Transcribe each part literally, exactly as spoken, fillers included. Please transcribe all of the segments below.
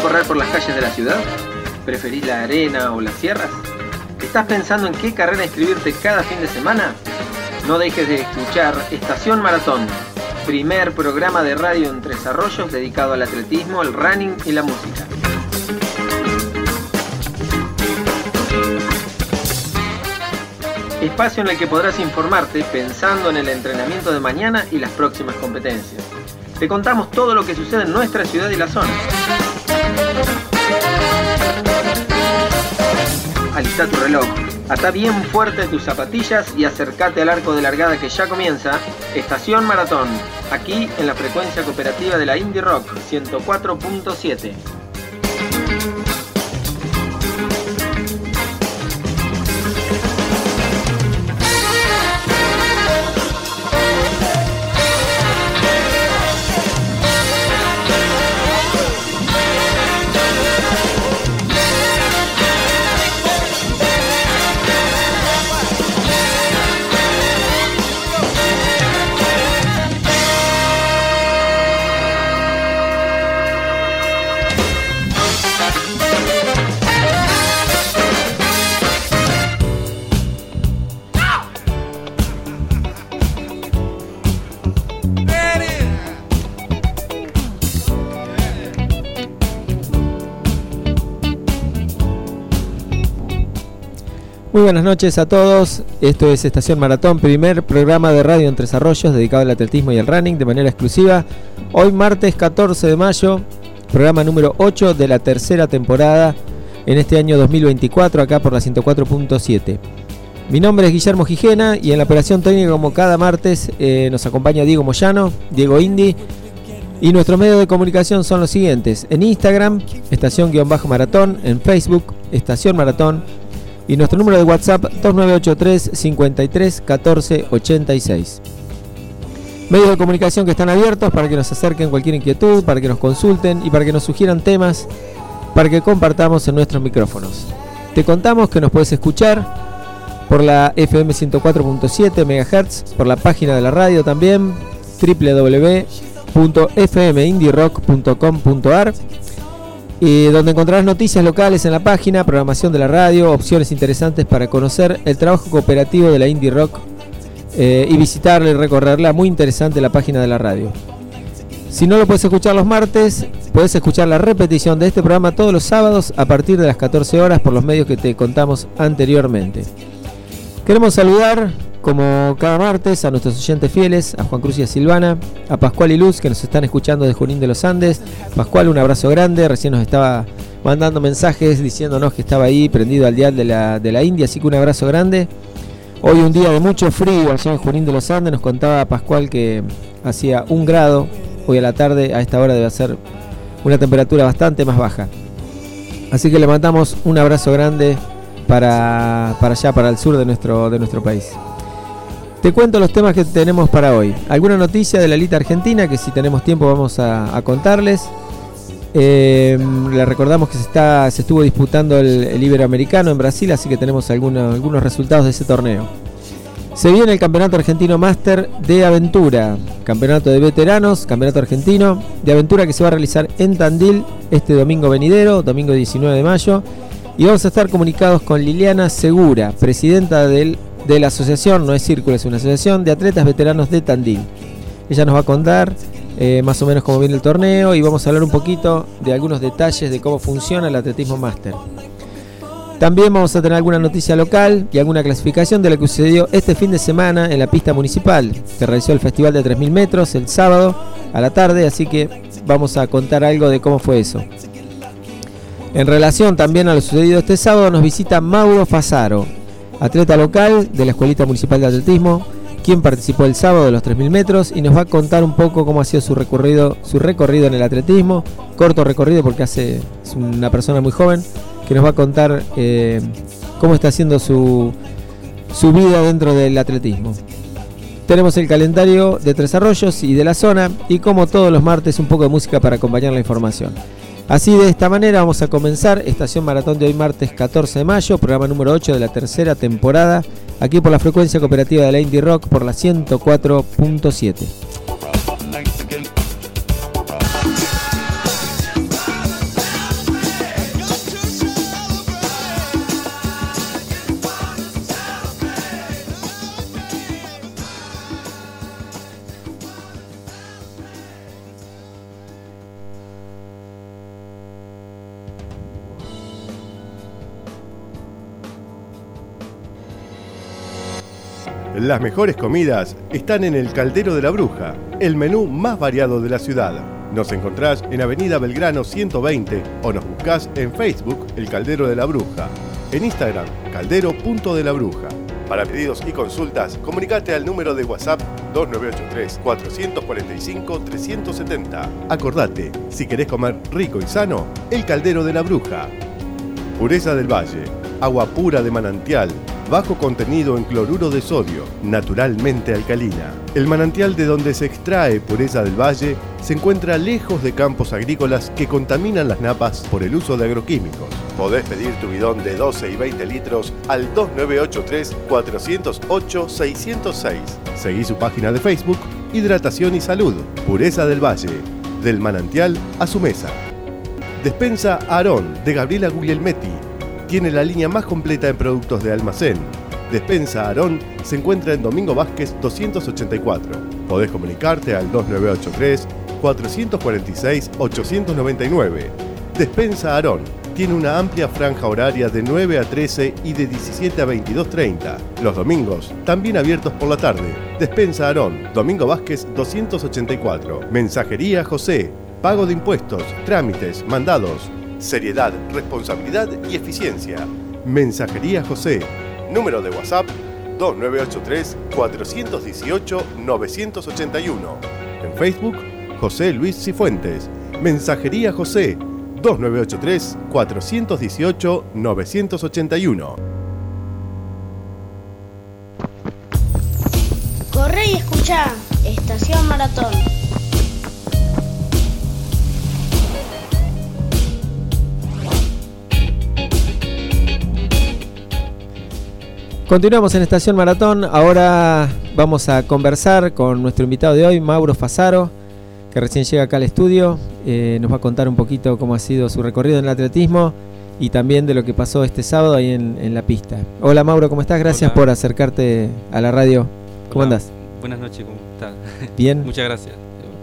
correr por las calles de la ciudad? ¿Preferís la arena o las sierras? ¿Estás pensando en qué carrera inscribirte cada fin de semana? No dejes de escuchar Estación Maratón, primer programa de radio en Tres Arroyos dedicado al atletismo, el running y la música. Espacio en el que podrás informarte pensando en el entrenamiento de mañana y las próximas competencias. Te contamos todo lo que sucede en nuestra ciudad y la zona. Alista tu reloj, atá bien fuerte tus zapatillas y acércate al arco de largada que ya comienza Estación Maratón, aquí en la frecuencia cooperativa de la Indie Rock ciento cuatro punto siete. Muy buenas noches a todos, esto es Estación Maratón, primer programa de radio en Tres Arroyos dedicado al atletismo y al running de manera exclusiva. Hoy martes catorce de mayo, programa número ocho de la tercera temporada en este año dos mil veinticuatro, acá por la ciento cuatro punto siete. Mi nombre es Guillermo Gijena y en la operación técnica, como cada martes, eh, nos acompaña Diego Moyano, Diego Indy. Y nuestros medios de comunicación son los siguientes: en Instagram, estación-maratón, en Facebook, Estación Maratón, y nuestro número de WhatsApp dos nueve ocho tres, cinco tres, uno cuatro ocho seis. Medios de comunicación que están abiertos para que nos acerquen cualquier inquietud, para que nos consulten y para que nos sugieran temas para que compartamos en nuestros micrófonos. Te contamos que nos puedes escuchar por la F M ciento cuatro punto siete megahertz, por la página de la radio también, doble u doble u doble u punto f m indie rock punto com punto a r, y donde encontrarás noticias locales en la página, programación de la radio, opciones interesantes para conocer el trabajo cooperativo de la Indie Rock eh, y visitarla y recorrerla. Muy interesante la página de la radio. Si no lo puedes escuchar los martes, puedes escuchar la repetición de este programa todos los sábados a partir de las catorce horas por los medios que te contamos anteriormente. Queremos saludar, como cada martes, a nuestros oyentes fieles, a Juan Cruz y a Silvana, a Pascual y Luz, que nos están escuchando de Junín de los Andes. Pascual, un abrazo grande, recién nos estaba mandando mensajes diciéndonos que estaba ahí prendido al dial de la, de la India, así que un abrazo grande. Hoy un día de mucho frío allá en Junín de los Andes, nos contaba Pascual que hacía un grado, hoy a la tarde, a esta hora debe ser una temperatura bastante más baja. Así que le mandamos un abrazo grande para, para allá, para el sur de nuestro, de nuestro país. Te cuento los temas que tenemos para hoy. Alguna noticia de la elite argentina que si tenemos tiempo vamos a, a contarles. Eh, les recordamos que se, está, se estuvo disputando el, el Iberoamericano en Brasil, así que tenemos alguna, algunos resultados de ese torneo. Se viene el Campeonato Argentino Máster de Aventura, Campeonato de Veteranos, Campeonato Argentino de Aventura que se va a realizar en Tandil este domingo venidero, domingo diecinueve de mayo. Y vamos a estar comunicados con Liliana Segura, presidenta del de la asociación, no es círculo, es una asociación de atletas veteranos de Tandil. Ella nos va a contar eh, más o menos cómo viene el torneo y vamos a hablar un poquito de algunos detalles de cómo funciona el atletismo máster. También vamos a tener alguna noticia local y alguna clasificación de lo que sucedió este fin de semana en la pista municipal. Se realizó el festival de tres mil metros el sábado a la tarde, así que vamos a contar algo de cómo fue eso. En relación también a lo sucedido este sábado, nos visita Mauro Fasaro, atleta local de la Escuelita Municipal de Atletismo, quien participó el sábado de los tres mil metros y nos va a contar un poco cómo ha sido su recorrido, su recorrido en el atletismo, corto recorrido porque hace, es una persona muy joven, que nos va a contar eh, cómo está haciendo su, su vida dentro del atletismo. Tenemos el calendario de Tres Arroyos y de la zona y, como todos los martes, un poco de música para acompañar la información. Así, de esta manera vamos a comenzar Estación Maratón de hoy martes catorce de mayo, programa número ocho de la tercera temporada, aquí por la frecuencia cooperativa de la Indie Rock por la ciento cuatro punto siete. Las mejores comidas están en el Caldero de la Bruja, el menú más variado de la ciudad. Nos encontrás en Avenida Belgrano ciento veinte o nos buscás en Facebook El Caldero de la Bruja, en Instagram caldero punto de la bruja. Para pedidos y consultas, comunicate al número de WhatsApp dos nueve ocho tres, cuatro cuatro cinco, tres siete cero. Acordate, si querés comer rico y sano, El Caldero de la Bruja. Pureza del Valle, agua pura de manantial, bajo contenido en cloruro de sodio, naturalmente alcalina. El manantial de donde se extrae Pureza del Valle se encuentra lejos de campos agrícolas que contaminan las napas por el uso de agroquímicos. Podés pedir tu bidón de doce y veinte litros al dos nueve ocho tres, cuatro cero ocho, seis cero seis. Seguí su página de Facebook, Hidratación y Salud, Pureza del Valle, del manantial a su mesa. Despensa Aarón, de Gabriela Guglielmetti. Tiene la línea más completa en productos de almacén. Despensa Aarón se encuentra en Domingo Vázquez doscientos ochenta y cuatro. Podés comunicarte al dos nueve ocho tres, cuatro cuatro seis, ocho nueve nueve. Despensa Aarón tiene una amplia franja horaria de nueve a trece y de diecisiete a veintidós treinta. Los domingos, también abiertos por la tarde. Despensa Aarón, Domingo Vázquez doscientos ochenta y cuatro. Mensajería José. Pago de impuestos, trámites, mandados. Seriedad, responsabilidad y eficiencia. Mensajería José. Número de WhatsApp dos nueve ocho tres, cuatro uno ocho, nueve ocho uno. En Facebook, José Luis Cifuentes. Mensajería José. dos nueve ocho tres, cuatro uno ocho, nueve ocho uno. Corre y escucha. Estación Maratón. Continuamos en Estación Maratón. Ahora vamos a conversar con nuestro invitado de hoy, Mauro Fasaro, que recién llega acá al estudio. Eh, nos va a contar un poquito cómo ha sido su recorrido en el atletismo y también de lo que pasó este sábado ahí en, en la pista. Hola Mauro, ¿cómo estás? Gracias Hola. por acercarte a la radio. ¿Cómo Hola. andás? Buenas noches, ¿cómo estás? Bien. Muchas gracias.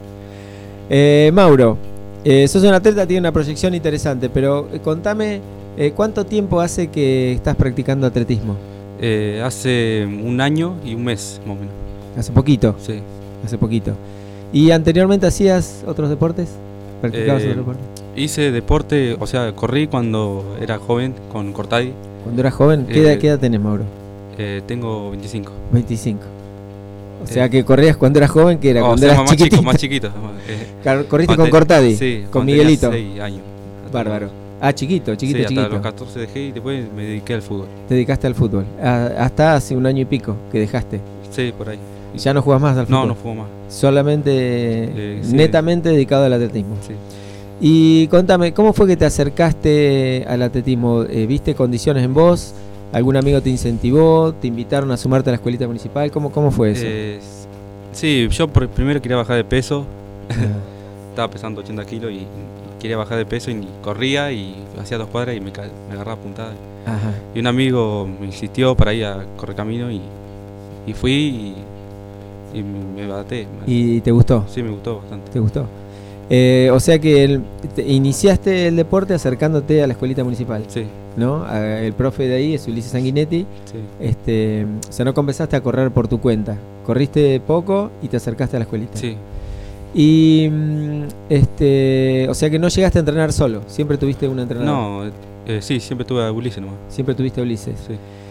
Eh, Mauro, eh, sos un atleta, tiene una proyección interesante, pero eh, contame, eh, ¿cuánto tiempo hace que estás practicando atletismo? Eh, hace un año y un mes, más o menos. ¿Hace poquito? Sí. Hace poquito. ¿Y anteriormente hacías otros deportes? ¿Practicabas eh, otros deportes? Hice deporte, o sea, corrí cuando era joven con Cortadi. ¿Cuando eras joven? ¿Qué, eh, edad, ¿Qué edad tenés, Mauro? Eh, tengo veinticinco. veinticinco. O eh, sea que corrías cuando eras joven, que era oh, cuando o sea, eras más chiquitito. chico, más chiquito. Eh, ¿Corriste con Cortadi? Sí. ¿Con Miguelito? seis años. Bárbaro. Ah, chiquito, chiquito, sí, hasta chiquito. los catorce dejé y después me dediqué al fútbol. Te dedicaste al fútbol. Ah, hasta hace un año y pico que dejaste. Sí, por ahí. ¿Y ya no jugás más al fútbol? No, no juego más. Solamente, eh, sí. netamente dedicado al atletismo. Sí. Y contame, ¿cómo fue que te acercaste al atletismo? Eh, ¿Viste condiciones en vos? ¿Algún amigo te incentivó? ¿Te invitaron a sumarte a la escuelita municipal? ¿Cómo, cómo fue eso? Eh, sí, yo por, primero quería bajar de peso. Estaba pesando ochenta kilos y quería bajar de peso y corría y hacía dos cuadras y me, me agarraba puntada. Ajá. Y un amigo me insistió para ir a correr camino y, y fui y, y me adapté. ¿Y te gustó? Sí, me gustó bastante. ¿Te gustó? Eh, o sea que el, te, iniciaste el deporte acercándote a la escuelita municipal. Sí. ¿No? A, el profe de ahí es Ulises Sanguinetti. Sí. Este, o sea, no comenzaste a correr por tu cuenta. Corriste poco y te acercaste a la escuelita. Sí. Y este, o sea que no llegaste a entrenar solo, siempre tuviste un entrenador. No, eh, sí, siempre tuve a Ulises nomás. Siempre tuviste a Ulises. Sí.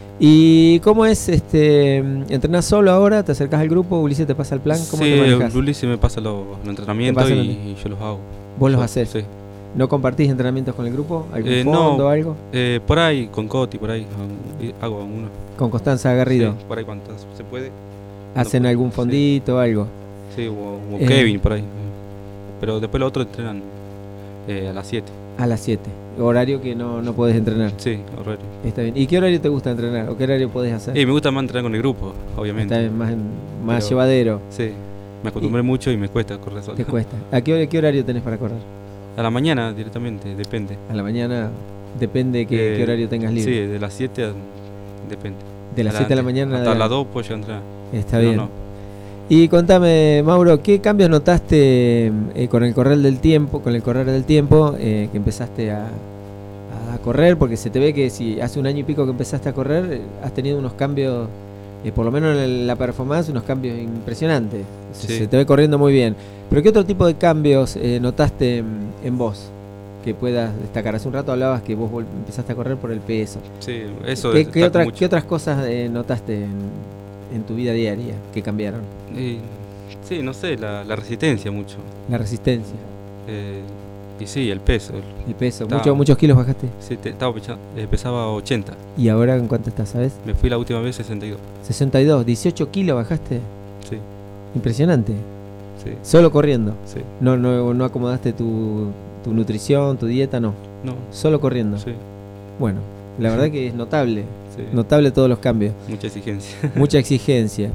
¿Y cómo es este entrenás solo ahora? ¿Te acercás al grupo? ¿Ulises te pasa el plan? ¿Cómo sí, te manejás? Ulises me pasa los, los entrenamientos y, el... y yo los hago. ¿Vos yo, los hacés? Sí. ¿No compartís entrenamientos con el grupo? ¿Algún eh, fondo o no, algo? Eh, por ahí, con Coti, por ahí, hago uno. ¿Con Constanza Garrido? Sí, por ahí cuando se puede. ¿Hacen no, algún fondito o sí. algo? Sí, o, o eh, Kevin, por ahí. Pero después los otros entrenan eh, a las siete. A las siete. Horario que no, no podés entrenar. Sí, horario. Está bien. ¿Y qué horario te gusta entrenar? ¿O qué horario podés hacer? Y me gusta más entrenar con el grupo, obviamente. Está bien, más, más Pero, llevadero. Sí, me acostumbré y, mucho y me cuesta correr solo. Te cuesta. ¿A qué, hora, qué horario tenés para correr? A la mañana directamente, depende. A la mañana depende de qué, eh, qué horario tengas libre. Sí, de las siete a, depende. De las siete de la mañana. Hasta las dos puedo llegar a entrenar. Está no, bien. No. Y contame, Mauro, ¿qué cambios notaste eh, con el correr del tiempo, con el correr del tiempo, eh, que empezaste a, a correr? Porque se te ve que si hace un año y pico que empezaste a correr, has tenido unos cambios eh, por lo menos en la performance, unos cambios impresionantes. Se, Sí. se te ve corriendo muy bien. Pero ¿qué otro tipo de cambios eh, notaste en, en vos que puedas destacar? Hace un rato hablabas que vos vol- empezaste a correr por el peso. Sí, eso ¿Qué, destaco qué, otras, mucho. ¿Qué otras cosas eh, notaste en, en tu vida diaria que cambiaron? Y, sí, no sé, la, la resistencia mucho. La resistencia, Eh, y sí, el peso. el peso. Está- Mucho, ¿Muchos kilos bajaste? Sí, te- estaba pecha- eh, pesaba ochenta. ¿Y ahora en cuánto estás, sabes? Me fui la última vez sesenta y dos. sesenta y dos, dieciocho kilos bajaste. Sí, Impresionante. sí, Solo corriendo. sí. No, no, no acomodaste tu, tu nutrición, tu dieta, no. No, Solo corriendo. sí, Bueno, la verdad que es notable. sí. Notable todos los cambios. Mucha exigencia. Mucha exigencia.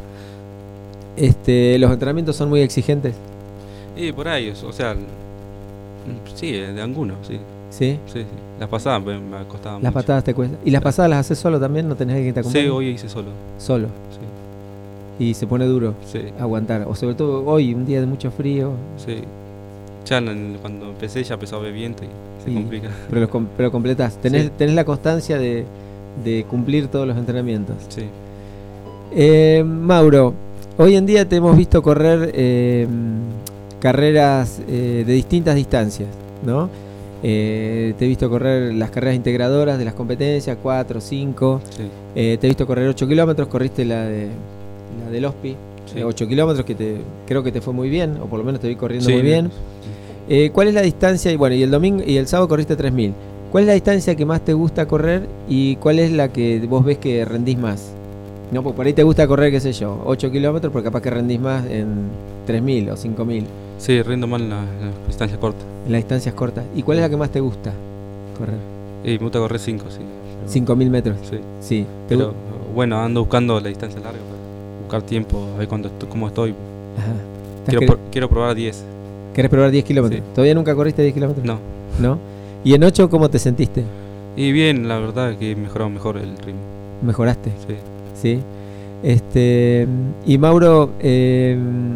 Este, los entrenamientos son muy exigentes, Y por ahí, o sea, mm, sí, de algunos, sí. ¿sí? Sí, sí. Las pasadas me, me costaban Las mucho. patadas te cuestan. ¿Y las pasadas las haces solo también? ¿No tenés alguien que te acompañe? Sí, hoy hice solo. Solo. Sí, Y se pone duro sí, aguantar. O sobre todo hoy, un día de mucho frío. sí. Ya en- cuando empecé ya empezó a haber viento y se Y- complica. Pero, los com- pero completás. Tenés, Sí. tenés la constancia de, de cumplir todos los entrenamientos. Sí, Eh, Mauro, hoy en día te hemos visto correr eh, carreras eh, de distintas distancias, ¿no? Eh, te he visto correr las carreras integradoras de las competencias, cuatro, cinco. sí, Eh, te he visto correr ocho kilómetros, corriste la de la del Ospi, Sí. eh, ocho kilómetros, que te, creo que te fue muy bien, o por lo menos te vi corriendo Sí, muy bien. Eh, ¿Cuál es la distancia? Y bueno, y el domingo y el sábado corriste tres mil. ¿Cuál es la distancia que más te gusta correr y cuál es la que vos ves que rendís más? No, pues por ahí te gusta correr, qué sé yo, ocho kilómetros, pero capaz que rendís más en tres mil o cinco mil, Sí, rindo mal en la, en la distancia corta. en las distancias cortas. ¿Y cuál es la que más te gusta correr? Y me gusta correr cinco, sí. Pero- cinco mil metros. Sí, Sí. ¿Te pero gu- bueno, ando buscando la distancia larga para buscar tiempo, a ver cuándo estoy, cómo estoy. Ajá. ¿Estás Quiero, quer- pro- quiero probar diez. ¿Querés probar diez kilómetros? Sí. ¿Todavía nunca corriste diez kilómetros? No. ¿No? ¿Y en ocho cómo te sentiste? Y bien, la verdad que he mejorado mejor el ritmo. ¿Mejoraste? Sí. Sí. Este, y Mauro, eh,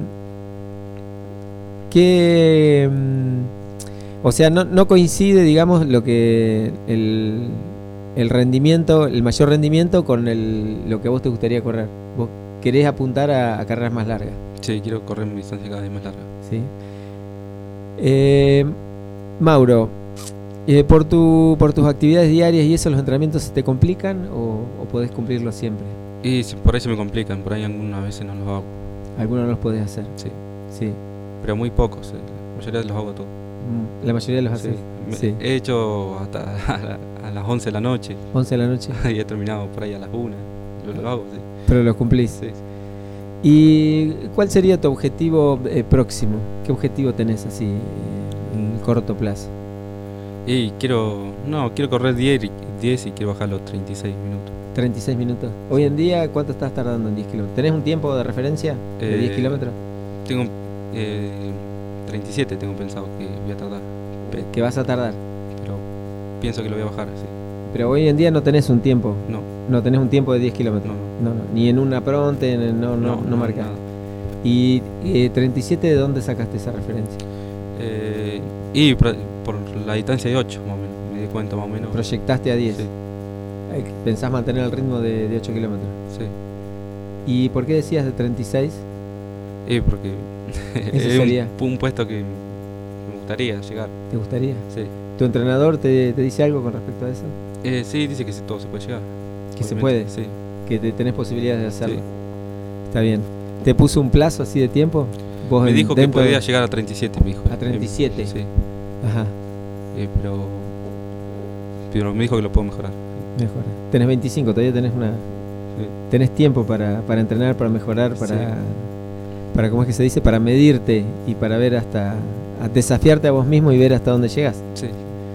¿qué, mm, o sea, no, no coincide, digamos, lo que el, el rendimiento, el mayor rendimiento con el, lo que a vos te gustaría correr? ¿Vos querés apuntar a, a carreras más largas? Sí, quiero correr mi distancia cada vez más larga. ¿Sí? Eh, Mauro, eh, por, tu, por tus actividades diarias y eso, ¿los entrenamientos se te complican o, o podés cumplirlos siempre? Y si- por ahí se me complican, por ahí algunas veces no los hago. Algunos no los podés hacer. Sí. Sí. Pero muy pocos, eh, la mayoría los hago todos. Mm, La mayoría los Sí. haces. Me- Sí. He hecho hasta a, la- a las once de la noche once de la noche. y he terminado por ahí a las una. Yo lo hago, sí. Pero los cumplís. Sí. ¿Y cuál sería tu objetivo eh, próximo? ¿Qué objetivo tenés así eh, en corto plazo? Y quiero, no, quiero correr diez y, diez y quiero bajar los treinta y seis minutos. treinta y seis minutos. Hoy en día, ¿cuánto estás tardando en diez kilómetros? ¿Tenés un tiempo de referencia de Eh, diez kilómetros? Tengo eh, treinta y siete, tengo pensado que voy a tardar. Pe- Que vas a tardar. Pero pienso que lo voy a bajar, sí. Pero hoy en día no tenés un tiempo. No, No tenés un tiempo de diez kilómetros. no, No, no. Ni en una pronte, en- no, no, no, marcás. nada. ¿Y eh, treinta y siete de dónde sacaste esa referencia? Eh, y por, por la distancia de ocho, más o menos, me di cuenta más o menos. Proyectaste a diez. Sí, Eh, Pensás mantener el ritmo de, de ocho kilómetros. sí. ¿Y por qué decías de treinta y seis? Y porque Ese es un, sería. un puesto que me gustaría llegar. ¿Te gustaría? Sí, ¿Tu entrenador te, te dice algo con respecto a eso? eh, sí, dice que sí, todo se puede llegar. Que se Obviamente, puede, Sí. que te, tenés posibilidades de hacerlo. Sí. Está bien. ¿Te puso un plazo así de tiempo? ¿Vos Me en- dijo que dentro de- podía llegar a treinta y siete, me dijo. A treinta y siete. Eh, Sí, Ajá, eh, pero, pero me dijo que lo puedo mejorar. mejor. Tenés veinticinco, todavía tenés una Sí. tenés tiempo para, para entrenar, para mejorar, para, Sí. para, ¿cómo es que se dice? Para medirte y para ver hasta, a desafiarte a vos mismo y ver hasta dónde llegas. Sí.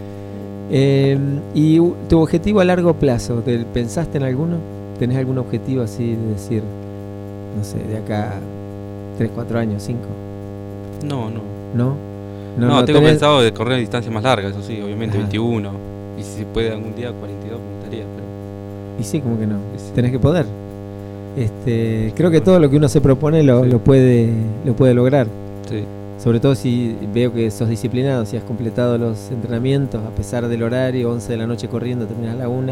Eh, ¿Y u- tu objetivo a largo plazo? ¿Te pensaste en alguno? ¿Tenés algún objetivo así de decir, no sé, de acá tres, cuatro años, cinco? No, no. ¿No? No, tengo tenés- pensado de correr distancias más largas, eso sí, obviamente, Ajá. veintiuno. Y si se puede algún día, cuarenta y dos, me gustaría. Pero, Y sí, como que no. y sí. Tenés que poder. Este, creo que todo lo que uno se propone lo, Sí. lo puede lo puede lograr. Sí, Sobre todo si veo que sos disciplinado, si has completado los entrenamientos a pesar del horario, once de la noche corriendo, terminas a la una,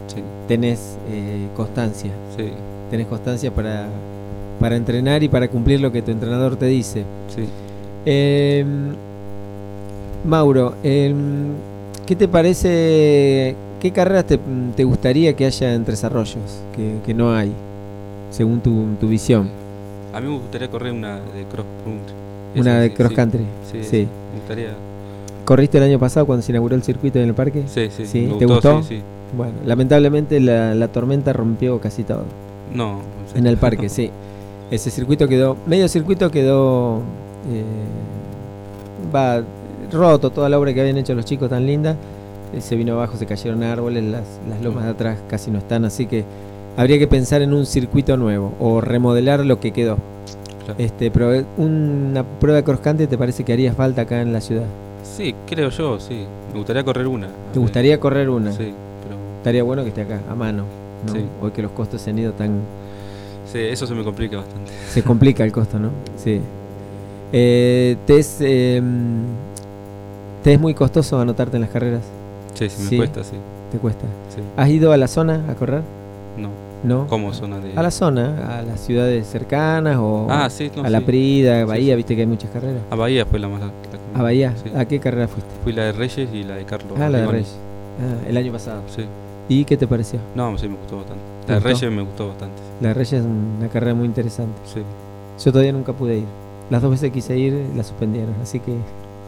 Sí. tenés eh, constancia. Sí. Tenés constancia para, para entrenar y para cumplir lo que tu entrenador te dice. Sí. Eh, Mauro, eh, ¿qué te parece? ¿Qué carreras te, te gustaría que haya en Tres Arroyos? Que, que no hay, según tu, tu visión. A mí me gustaría correr una de cross country. Una Esa, de sí, cross sí. country. Sí, Sí. me gustaría. ¿Corriste el año pasado cuando se inauguró el circuito en el parque? Sí, sí. ¿Sí? me ¿Te gustó? Sí, sí. Bueno, lamentablemente la, la tormenta rompió casi todo. No. sí. En el parque, sí. Ese circuito quedó, medio circuito quedó, eh, va roto, toda la obra que habían hecho los chicos tan linda. Eh, se vino abajo, se cayeron árboles, las, las lomas de atrás casi no están, así que habría que pensar en un circuito nuevo o remodelar lo que quedó. Claro. Este, pero una prueba de cross country te parece que haría falta acá en la ciudad. Sí, creo yo, sí. Me gustaría correr una. ¿Te gustaría correr una? Sí, pero. Estaría bueno que esté acá, a mano, ¿no? Sí. Hoy que los costos se han ido tan... Sí, eso se me complica bastante. Se complica el costo, ¿no? Sí. Eh, ¿te, es, eh, ¿Te es muy costoso anotarte en las carreras? Sí, sí, me Sí. cuesta, sí. ¿Te cuesta? sí. ¿Has ido a la zona a correr? No. ¿No? ¿Cómo zona de.? A la zona, a las ciudades cercanas o Ah, sí, no, a La sí. Prida, Sí, Bahía, sí. viste que hay muchas carreras. A Bahía fue la más. La que- ¿A Bahía? Sí. ¿A qué carrera fuiste? Fui la de Reyes y la de Carlos. Ah, la de Rigoni. Reyes. Ah, el año pasado. Sí. ¿Y qué te pareció? No, sí, me gustó bastante. ¿Te La de gustó? Reyes me gustó bastante. La de Reyes es una carrera muy interesante. Sí. Yo todavía nunca pude ir. Las dos veces quise ir, la suspendieron, así que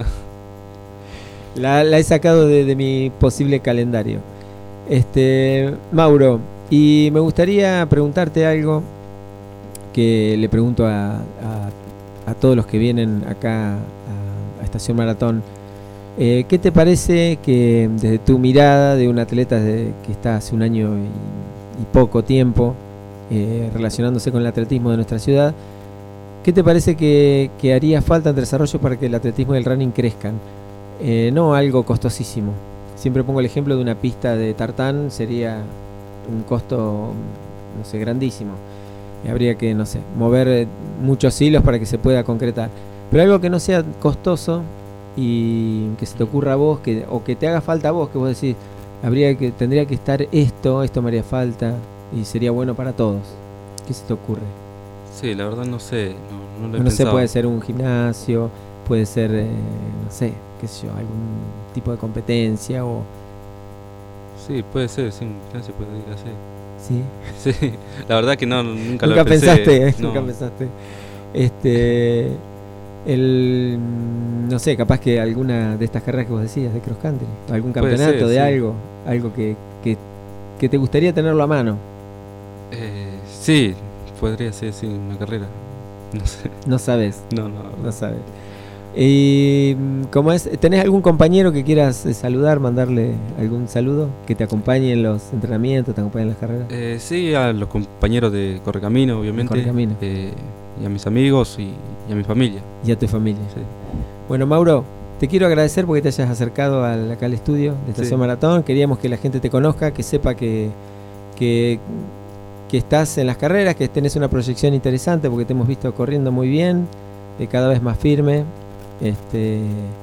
la, la he sacado de, de mi posible calendario. Este, Mauro, y me gustaría preguntarte algo que le pregunto a, a, a todos los que vienen acá a, a Estación Maratón. Eh, ¿Qué te parece que desde tu mirada de un atleta de, que está hace un año y, y poco tiempo eh, relacionándose con el atletismo de nuestra ciudad, qué te parece que, que haría falta en Tres Arroyos para que el atletismo y el running crezcan? Eh, no algo costosísimo. Siempre pongo el ejemplo de una pista de tartán, sería un costo, no sé, grandísimo. Y habría que, no sé, mover eh, muchos hilos para que se pueda concretar. Pero algo que no sea costoso y que se te ocurra a vos, que, o que te haga falta a vos, que vos decís, habría que, tendría que estar esto, esto me haría falta y sería bueno para todos. ¿Qué se te ocurre? Sí, la verdad no sé. No, no lo he No sé, pensado. puede ser un gimnasio, puede ser, eh, no sé, qué sé yo, algún tipo de competencia o... Sí, puede ser, sí, un gimnasio puede ir así. ¿Sí? Sí, la verdad que no, nunca, Nunca lo pensé. pensaste, ¿eh? No. Nunca pensaste. Este, el, no sé, capaz que alguna de estas carreras que vos decías de cross country, algún Puede campeonato ser, de sí. algo, algo que, que, que te gustaría tenerlo a mano. Eh, sí, podría ser, sí, una carrera. No sé. No sabes, No, no. no sabes. Y como es, ¿tenés algún compañero que quieras eh, saludar, mandarle algún saludo, que te acompañe en los entrenamientos, te acompañe en las carreras? Eh, sí, a los compañeros de Correcamino, obviamente. Correcamino. Eh, y a mis amigos y, y a mi familia. Y a tu familia. Sí. Bueno, Mauro, te quiero agradecer porque te hayas acercado al, acá al estudio de Estación Sí. Maratón. Queríamos que la gente te conozca, que sepa que, que, que estás en las carreras, que tenés una proyección interesante porque te hemos visto corriendo muy bien, eh, cada vez más firme. Este,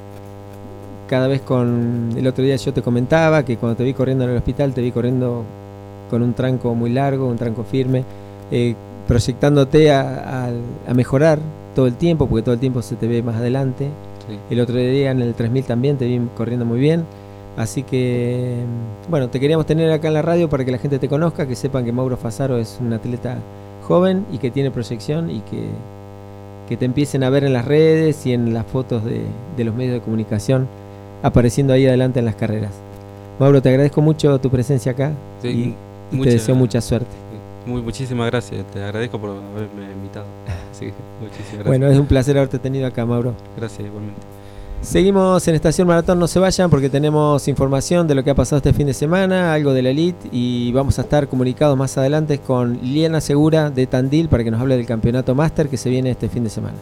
cada vez con... El otro día yo te comentaba que cuando te vi corriendo en el hospital, te vi corriendo con un tranco muy largo, un tranco firme, eh, proyectándote a, a, a mejorar todo el tiempo, porque todo el tiempo se te ve más adelante. Sí. El otro día en el tres mil también te vi corriendo muy bien. Así que, bueno, te queríamos tener acá en la radio para que la gente te conozca, que sepan que Mauro Fasaro es un atleta joven y que tiene proyección y que, que te empiecen a ver en las redes y en las fotos de, de los medios de comunicación apareciendo ahí adelante en las carreras. Mauro, te agradezco mucho tu presencia acá Sí, y, y te mucha- deseo mucha suerte. Muy, muchísimas gracias, te agradezco por haberme invitado. Sí, muchísimas gracias. Bueno, es un placer haberte tenido acá, Mauro. Gracias igualmente. Seguimos en Estación Maratón, no se vayan porque tenemos información de lo que ha pasado este fin de semana, algo de la Elite y vamos a estar comunicados más adelante con Liliana Segura de Tandil para que nos hable del campeonato máster que se viene este fin de semana.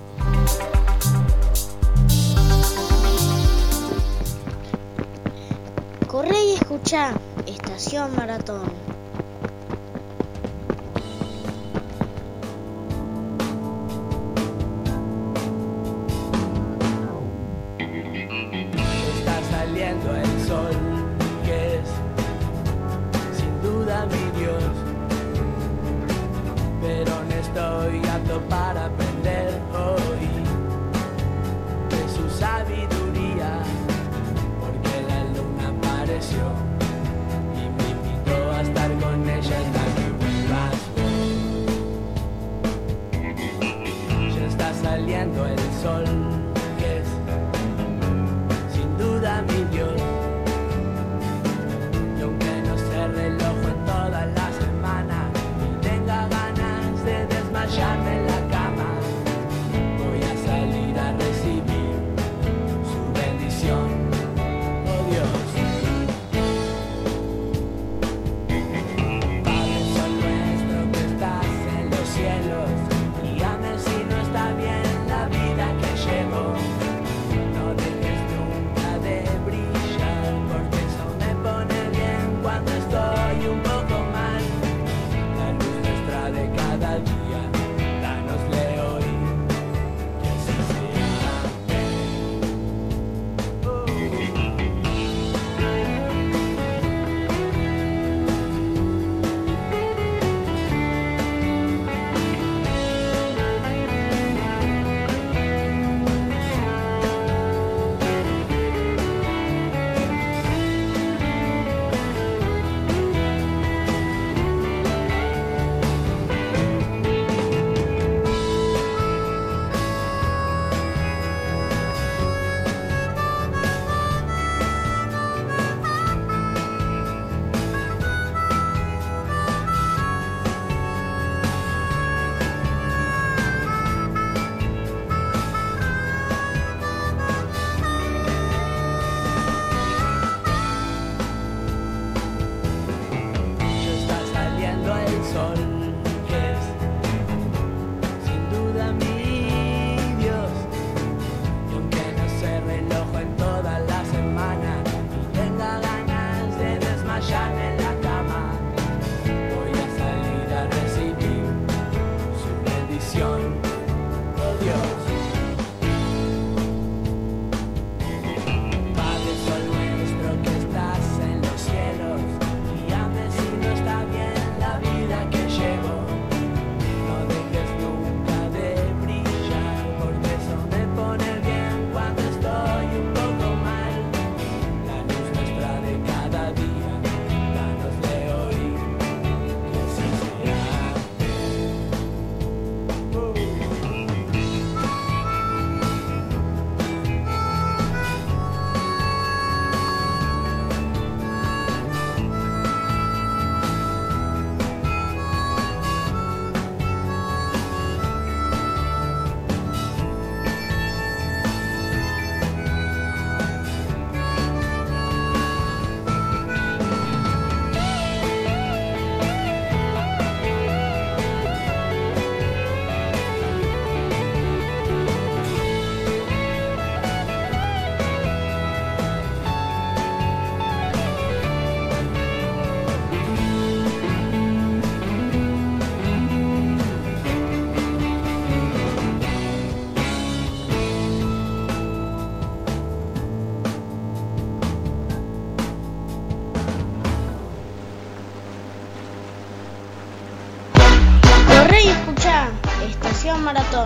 Corre y escucha Estación Maratón. Está saliendo el sol y es sin duda sol, que es sin duda mi Dios. Y aunque no cerre el ojo en toda la semana y tenga ganas de desmayarme en la cama, voy a salir a recibir su bendición, oh Dios. Estación Maratón.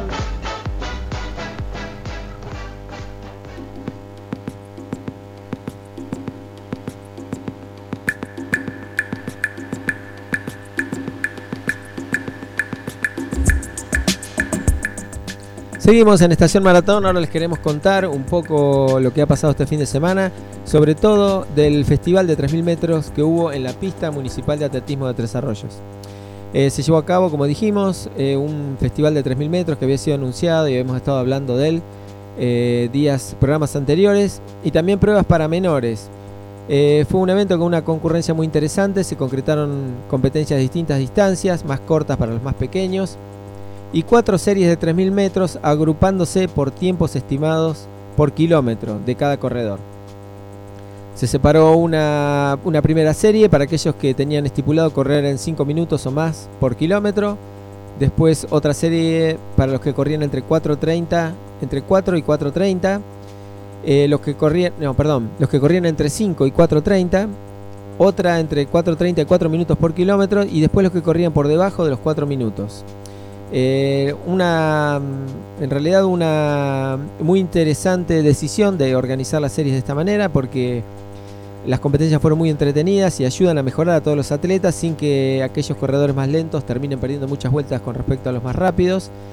Seguimos en Estación Maratón. Ahora les queremos contar un poco lo que ha pasado este fin de semana, sobre todo del festival de tres mil metros que hubo en la pista municipal de atletismo de Tres Arroyos. Eh, se llevó a cabo, como dijimos, eh, un festival de tres mil metros que había sido anunciado y habíamos estado hablando de él eh, días, programas anteriores, y también pruebas para menores. Eh, fue un evento con una concurrencia muy interesante, se concretaron competencias de distintas distancias, más cortas para los más pequeños, y cuatro series de tres mil metros agrupándose por tiempos estimados por kilómetro de cada corredor. Se separó una, una primera serie para aquellos que tenían estipulado correr en cinco minutos o más por kilómetro. Después otra serie para los que corrían entre cuatro treinta, entre cuatro y cuatro treinta. Eh, los que corrían, no, perdón, los que corrían entre cinco y cuatro treinta. Otra entre cuatro treinta y cuatro minutos por kilómetro. Y después los que corrían por debajo de los cuatro minutos. Eh, una, en realidad una muy interesante decisión de organizar las series de esta manera, porque las competencias fueron muy entretenidas y ayudan a mejorar a todos los atletas sin que aquellos corredores más lentos terminen perdiendo muchas vueltas con respecto a los más rápidos.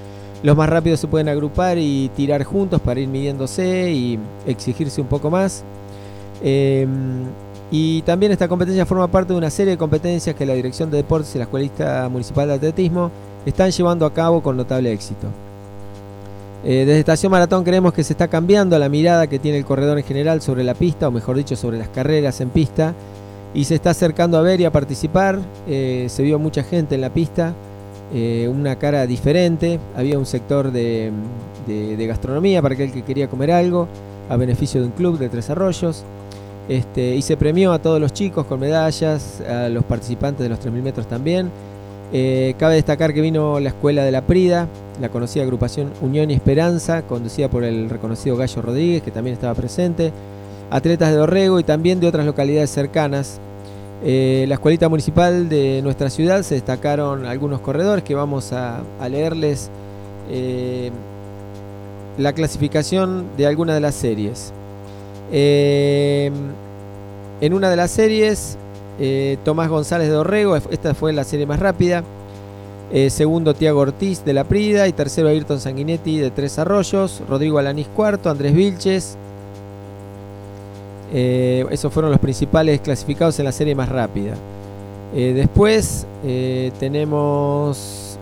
Los más rápidos se pueden agrupar y tirar juntos para ir midiéndose y exigirse un poco más. Eh, y también esta competencia forma parte de una serie de competencias que la Dirección de Deportes y la Escuelita Municipal de Atletismo están llevando a cabo con notable éxito. Eh, desde Estación Maratón creemos que se está cambiando la mirada que tiene el corredor en general sobre la pista, o mejor dicho, sobre las carreras en pista, y se está acercando a ver y a participar. Eh, se vio mucha gente en la pista. Eh, una cara diferente, había un sector de, de, de gastronomía para aquel que quería comer algo a beneficio de un club de Tres Arroyos, este, y se premió a todos los chicos con medallas, a los participantes de los tres mil metros también. Eh, cabe destacar que vino la escuela de la Prida, la conocida agrupación Unión y Esperanza, conducida por el reconocido Gallo Rodríguez, que también estaba presente, atletas de Dorrego y también de otras localidades cercanas. Eh, la escuelita municipal de nuestra ciudad se destacaron algunos corredores que vamos a, a leerles eh, la clasificación de alguna de las series. Eh, en una de las series, eh, Tomás González de Dorrego, esta fue la serie más rápida. Eh, segundo, Tiago Ortiz de la Prida, y tercero, Ayrton Sanguinetti de Tres Arroyos. Rodrigo Alanís cuarto, Andrés Vilches. Eh, esos fueron los principales clasificados en la serie más rápida. Eh, después eh, tenemos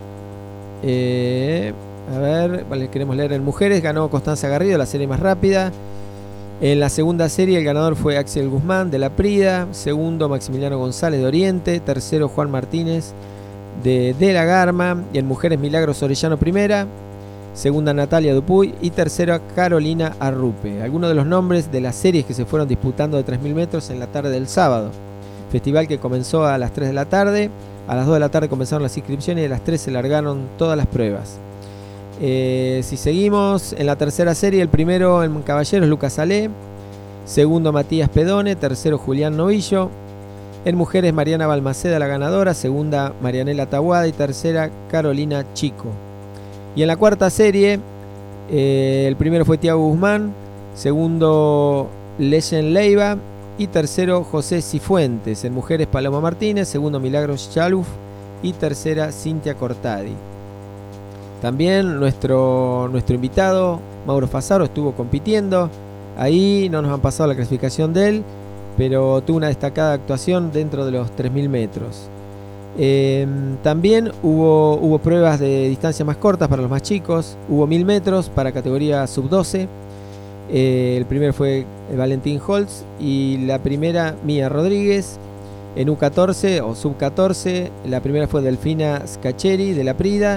eh, a ver, vale, queremos leer en mujeres. Ganó Constanza Garrido, la serie más rápida. En la segunda serie el ganador fue Axel Guzmán de la Prida. Segundo, Maximiliano González de Oriente. Tercero, Juan Martínez de, de la Garma. Y en mujeres, Milagros Orellano primera. Segunda, Natalia Dupuy. Y tercera, Carolina Arrupe. Algunos de los nombres de las series que se fueron disputando de tres mil metros en la tarde del sábado. Festival que comenzó a las tres de la tarde. A las dos de la tarde comenzaron las inscripciones y a las tres se largaron todas las pruebas. Eh, si seguimos, en la tercera serie, el primero en caballeros, Lucas Salé. Segundo, Matías Pedone. Tercero, Julián Novillo. En mujeres, Mariana Balmaceda, la ganadora. Segunda, Marianela Tahuada. Y tercera, Carolina Chico. Y en la cuarta serie, eh, el primero fue Tiago Guzmán, segundo Leyen Leiva y tercero José Cifuentes. En mujeres, Paloma Martínez, segundo Milagros Chaluf y tercera Cintia Cortadi. También nuestro, nuestro invitado Mauro Fasaro estuvo compitiendo. Ahí no nos han pasado la clasificación de él, pero tuvo una destacada actuación dentro de los tres mil metros. Eh, también hubo, hubo pruebas de distancia más cortas para los más chicos. Hubo mil metros para categoría sub doce. Eh, el primero fue Valentín Holtz y la primera Mía Rodríguez. En U catorce o sub catorce, la primera fue Delfina Scacheri de la Prida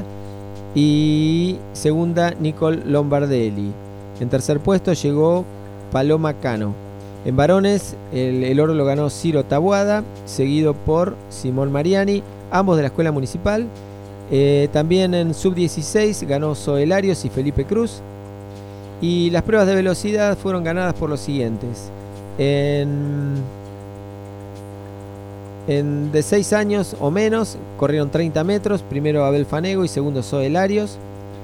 y segunda Nicole Lombardelli. En tercer puesto llegó Paloma Cano. En varones, el, el oro lo ganó Ciro Taboada, seguido por Simón Mariani, ambos de la escuela municipal. Eh, también en sub dieciséis ganó Zoe Larios y Felipe Cruz. Y las pruebas de velocidad fueron ganadas por los siguientes. En, en de seis años o menos corrieron treinta metros, primero Abel Fanego y segundo Zoe Larios.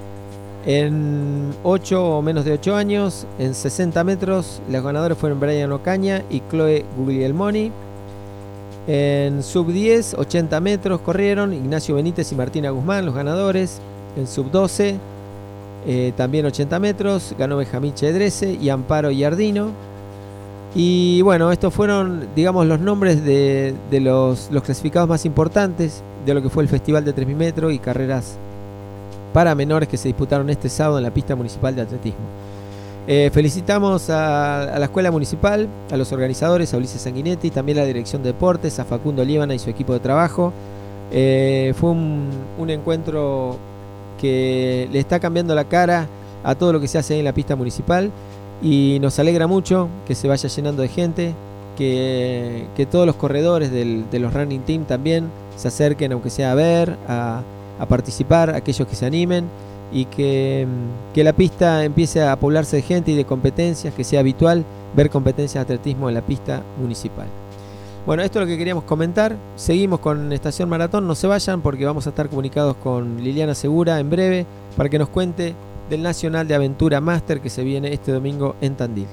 En ocho o menos de ocho años, en sesenta metros, los ganadores fueron Brian Ocaña y Chloe Guglielmoni. En sub diez, ochenta metros corrieron Ignacio Benítez y Martina Guzmán, los ganadores. En sub doce, eh, también ochenta metros, ganó Benjamín Chedrese y Amparo Yardino. Y bueno, estos fueron, digamos, los nombres de, de los, los clasificados más importantes de lo que fue el Festival de tres mil metros y carreras para menores que se disputaron este sábado en la pista municipal de atletismo. Eh, felicitamos a, a la escuela municipal, a los organizadores, a Ulises Sanguinetti, también a la dirección de deportes, a Facundo Líbana y su equipo de trabajo. Eh, fue un, un encuentro que le está cambiando la cara a todo lo que se hace ahí en la pista municipal y nos alegra mucho que se vaya llenando de gente, que, que todos los corredores del, de los running team también se acerquen, aunque sea a ver, a a participar, aquellos que se animen y que, que la pista empiece a poblarse de gente y de competencias, que sea habitual ver competencias de atletismo en la pista municipal. Bueno, esto es lo que queríamos comentar. Seguimos con Estación Maratón, no se vayan porque vamos a estar comunicados con Liliana Segura en breve para que nos cuente del Nacional de Aventura Master que se viene este domingo en Tandil.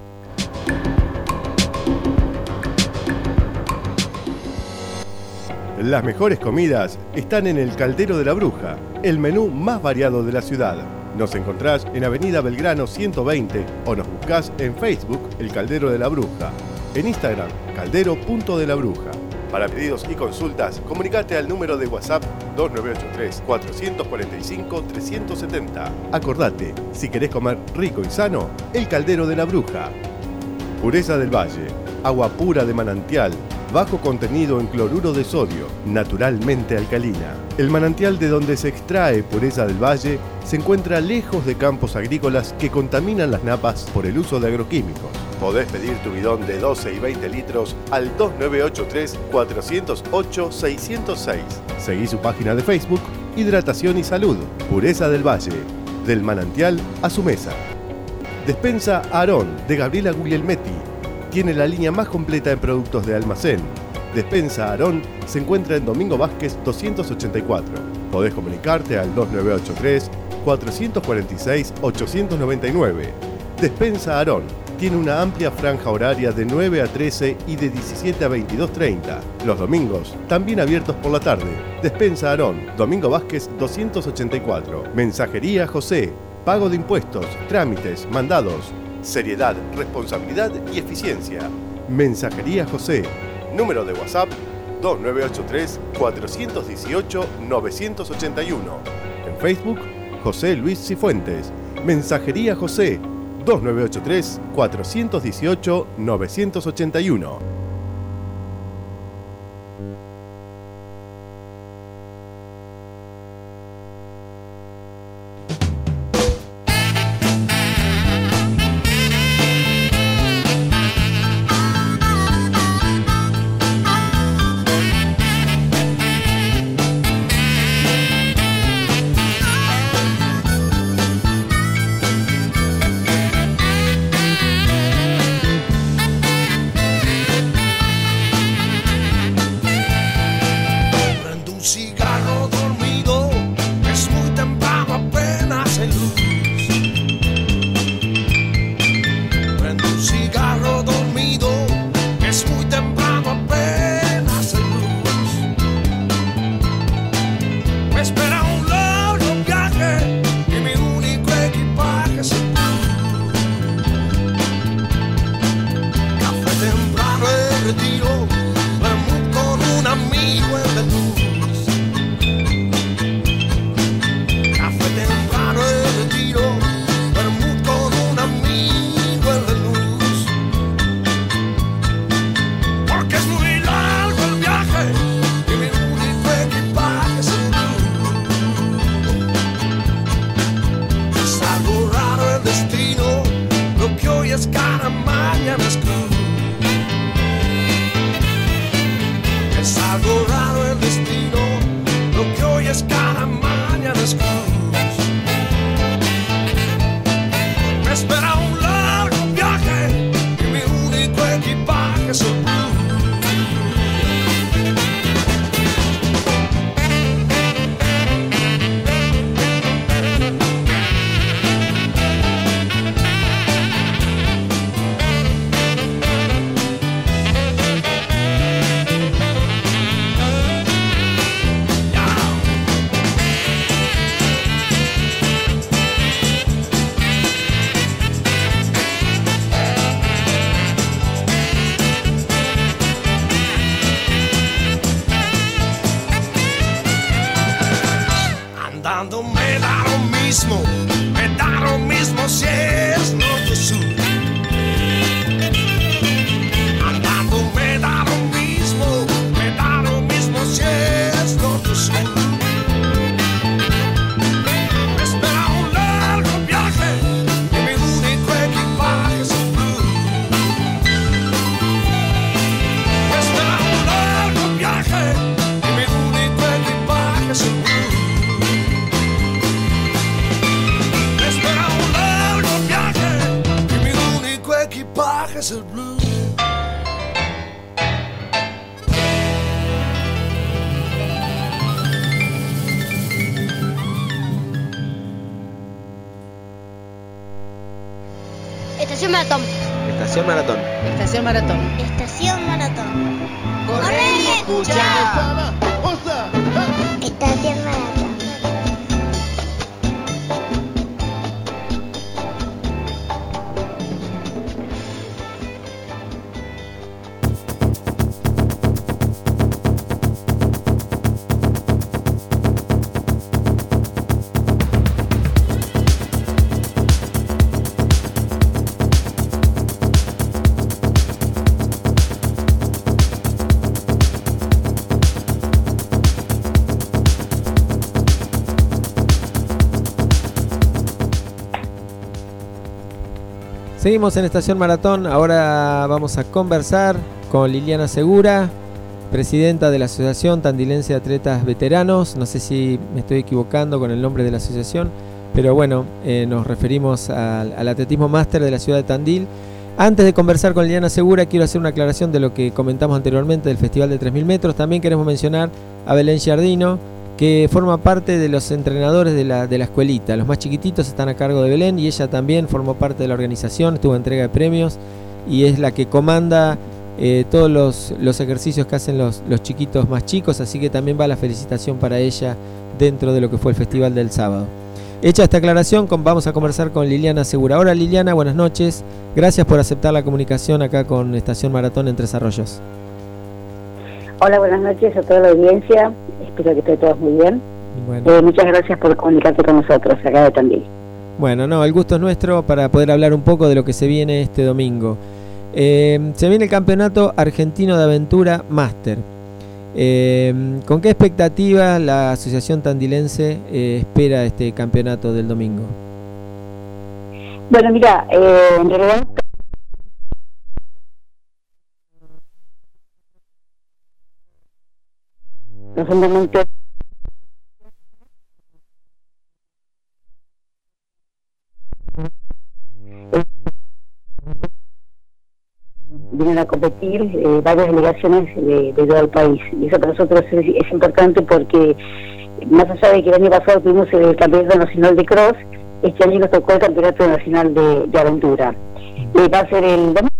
Las mejores comidas están en el Caldero de la Bruja, el menú más variado de la ciudad. Nos encontrás en Avenida Belgrano ciento veinte o nos buscás en Facebook El Caldero de la Bruja, en Instagram caldero punto de la bruja. Para pedidos y consultas, comunicate al número de WhatsApp dos nueve ocho tres, cuatro cuatro cinco, tres siete cero. Acordate, si querés comer rico y sano, El Caldero de la Bruja. Pureza del Valle, agua pura de manantial, bajo contenido en cloruro de sodio, naturalmente alcalina. El manantial de donde se extrae Pureza del Valle se encuentra lejos de campos agrícolas que contaminan las napas por el uso de agroquímicos. Podés pedir tu bidón de doce y veinte litros al dos nueve ocho tres, cuatro cero ocho, seis cero seis. Seguí su página de Facebook, Hidratación y Salud, Pureza del Valle, del manantial a su mesa. Despensa Aarón, de Gabriela Guglielmetti. Tiene la línea más completa en productos de almacén. Despensa Aarón se encuentra en Domingo Vázquez doscientos ochenta y cuatro. Podés comunicarte al dos nueve ocho tres, cuatro cuatro seis, ocho nueve nueve. Despensa Aarón tiene una amplia franja horaria de nueve a trece y de diecisiete a veintidós treinta. Los domingos, también abiertos por la tarde. Despensa Aarón, Domingo Vázquez doscientos ochenta y cuatro. Mensajería José. Pago de impuestos, trámites, mandados. Seriedad, responsabilidad y eficiencia. Mensajería José. Número de WhatsApp dos nueve ocho tres, cuatro uno ocho, nueve ocho uno. En Facebook, José Luis Cifuentes. Mensajería José dos nueve ocho tres, cuatro uno ocho, nueve ocho uno. Estación Maratón. Estación Maratón. Estación Maratón. Estación Maratón. ¡Corre y escucha! Estación Maratón. Seguimos en Estación Maratón. Ahora vamos a conversar con Liliana Segura, presidenta de la Asociación Tandilense de Atletas Veteranos. No sé si me estoy equivocando con el nombre de la asociación, pero bueno, eh, nos referimos al, al atletismo máster de la ciudad de Tandil. Antes de conversar con Liliana Segura, quiero hacer una aclaración de lo que comentamos anteriormente del Festival de tres mil metros. También queremos mencionar a Belén Giardino, que forma parte de los entrenadores de la, de la escuelita. Los más chiquititos están a cargo de Belén y ella también formó parte de la organización, estuvo en entrega de premios y es la que comanda eh, todos los, los ejercicios que hacen los, los chiquitos más chicos, así que también va la felicitación para ella dentro de lo que fue el festival del sábado. Hecha esta aclaración, con, vamos a conversar con Liliana Segura. Ahora, Liliana, buenas noches. Gracias por aceptar la comunicación acá con Estación Maratón en Tres Arroyos. Hola, buenas noches a toda la audiencia. Espero que esté todos muy bien. Bueno. Eh, muchas gracias por comunicarte con nosotros acá de Tandil. Bueno, no, el gusto es nuestro para poder hablar un poco de lo que se viene este domingo. Eh, se viene el Campeonato Argentino de Aventura Máster. Eh, ¿Con qué expectativa la Asociación Tandilense eh, espera este campeonato del domingo? Bueno, mira, eh, en realidad... profundamente vienen a competir eh, varias delegaciones de, de todo el país, y eso para nosotros es, es importante porque más allá de que el año pasado tuvimos el Campeonato Nacional de Cross, este año nos tocó el Campeonato Nacional de, de Aventura. Eh, va a ser el domingo.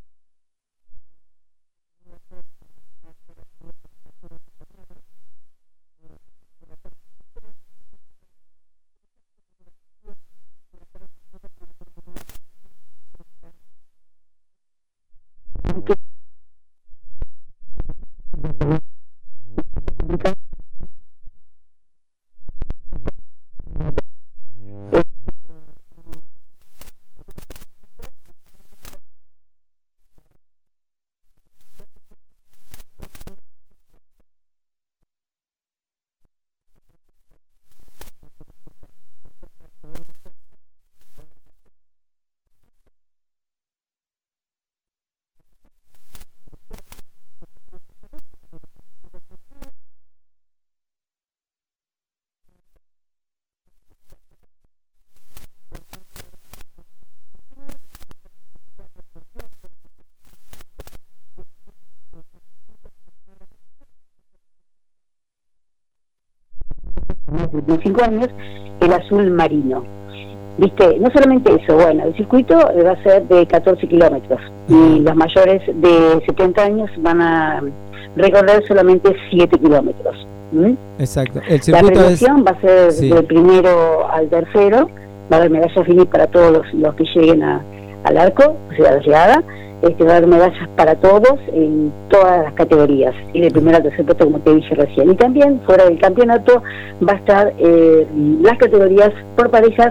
De cinco años, el azul marino. Viste, no solamente eso, bueno, el circuito va a ser de catorce kilómetros y los mayores de setenta años van a recorrer solamente siete kilómetros. ¿Mm? Exacto. El circuito la premiación es... va a ser sí. del primero al tercero, va a haber medallas finis para todos los, los que lleguen a, al arco, o sea, a la llegada. Este, va a haber medallas para todos en todas las categorías, y de primero al tercer puesto, como te dije recién. Y también fuera del campeonato va a estar eh, las categorías por parejas,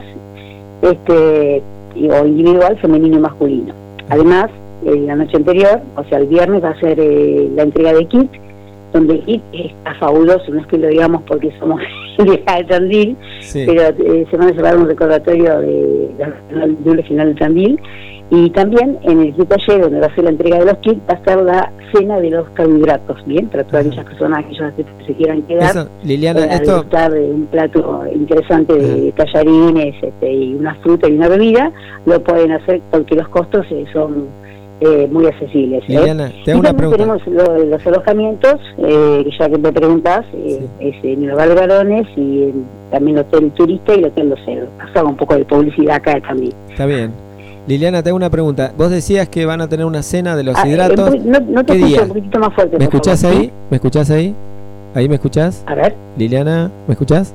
este, o individual, femenino y masculino. Además, eh, la noche anterior, o sea el viernes, va a ser eh, la entrega de kit, donde el kit está fabuloso, no es que lo digamos porque somos de Tandil, sí. pero eh, se van a llevar un recordatorio de la final de Tandil. Y también en el taller donde va a ser la entrega de los kits va a estar la cena de los carbohidratos, bien, para todas aquellas personas aquellos que se quieran quedar. Eso, Liliana, eh, esto... a de un plato interesante de tallarines este, y una fruta y una bebida, lo pueden hacer porque los costos eh, son eh, muy accesibles. ¿eh? Liliana, te hago y una también pregunta. tenemos lo, los alojamientos, eh, que ya que me preguntas, eh, sí. es en el Hogar de Varones y en, también el Hotel Turista y el Hotel Los Ceros. Hago un poco de publicidad acá también. Está bien. Liliana, te hago una pregunta. Vos decías que van a tener una cena de los ah, hidratos. Eh, no, no te ¿Qué escucho día? Un poquito más fuerte. ¿Me escuchás favor, ahí? ¿sí? ¿Me escuchás ahí? ¿Ahí me escuchás? A ver. Liliana, ¿me escuchás?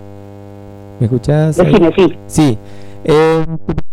¿Me escuchás? Decime, sí. Sí. Eh...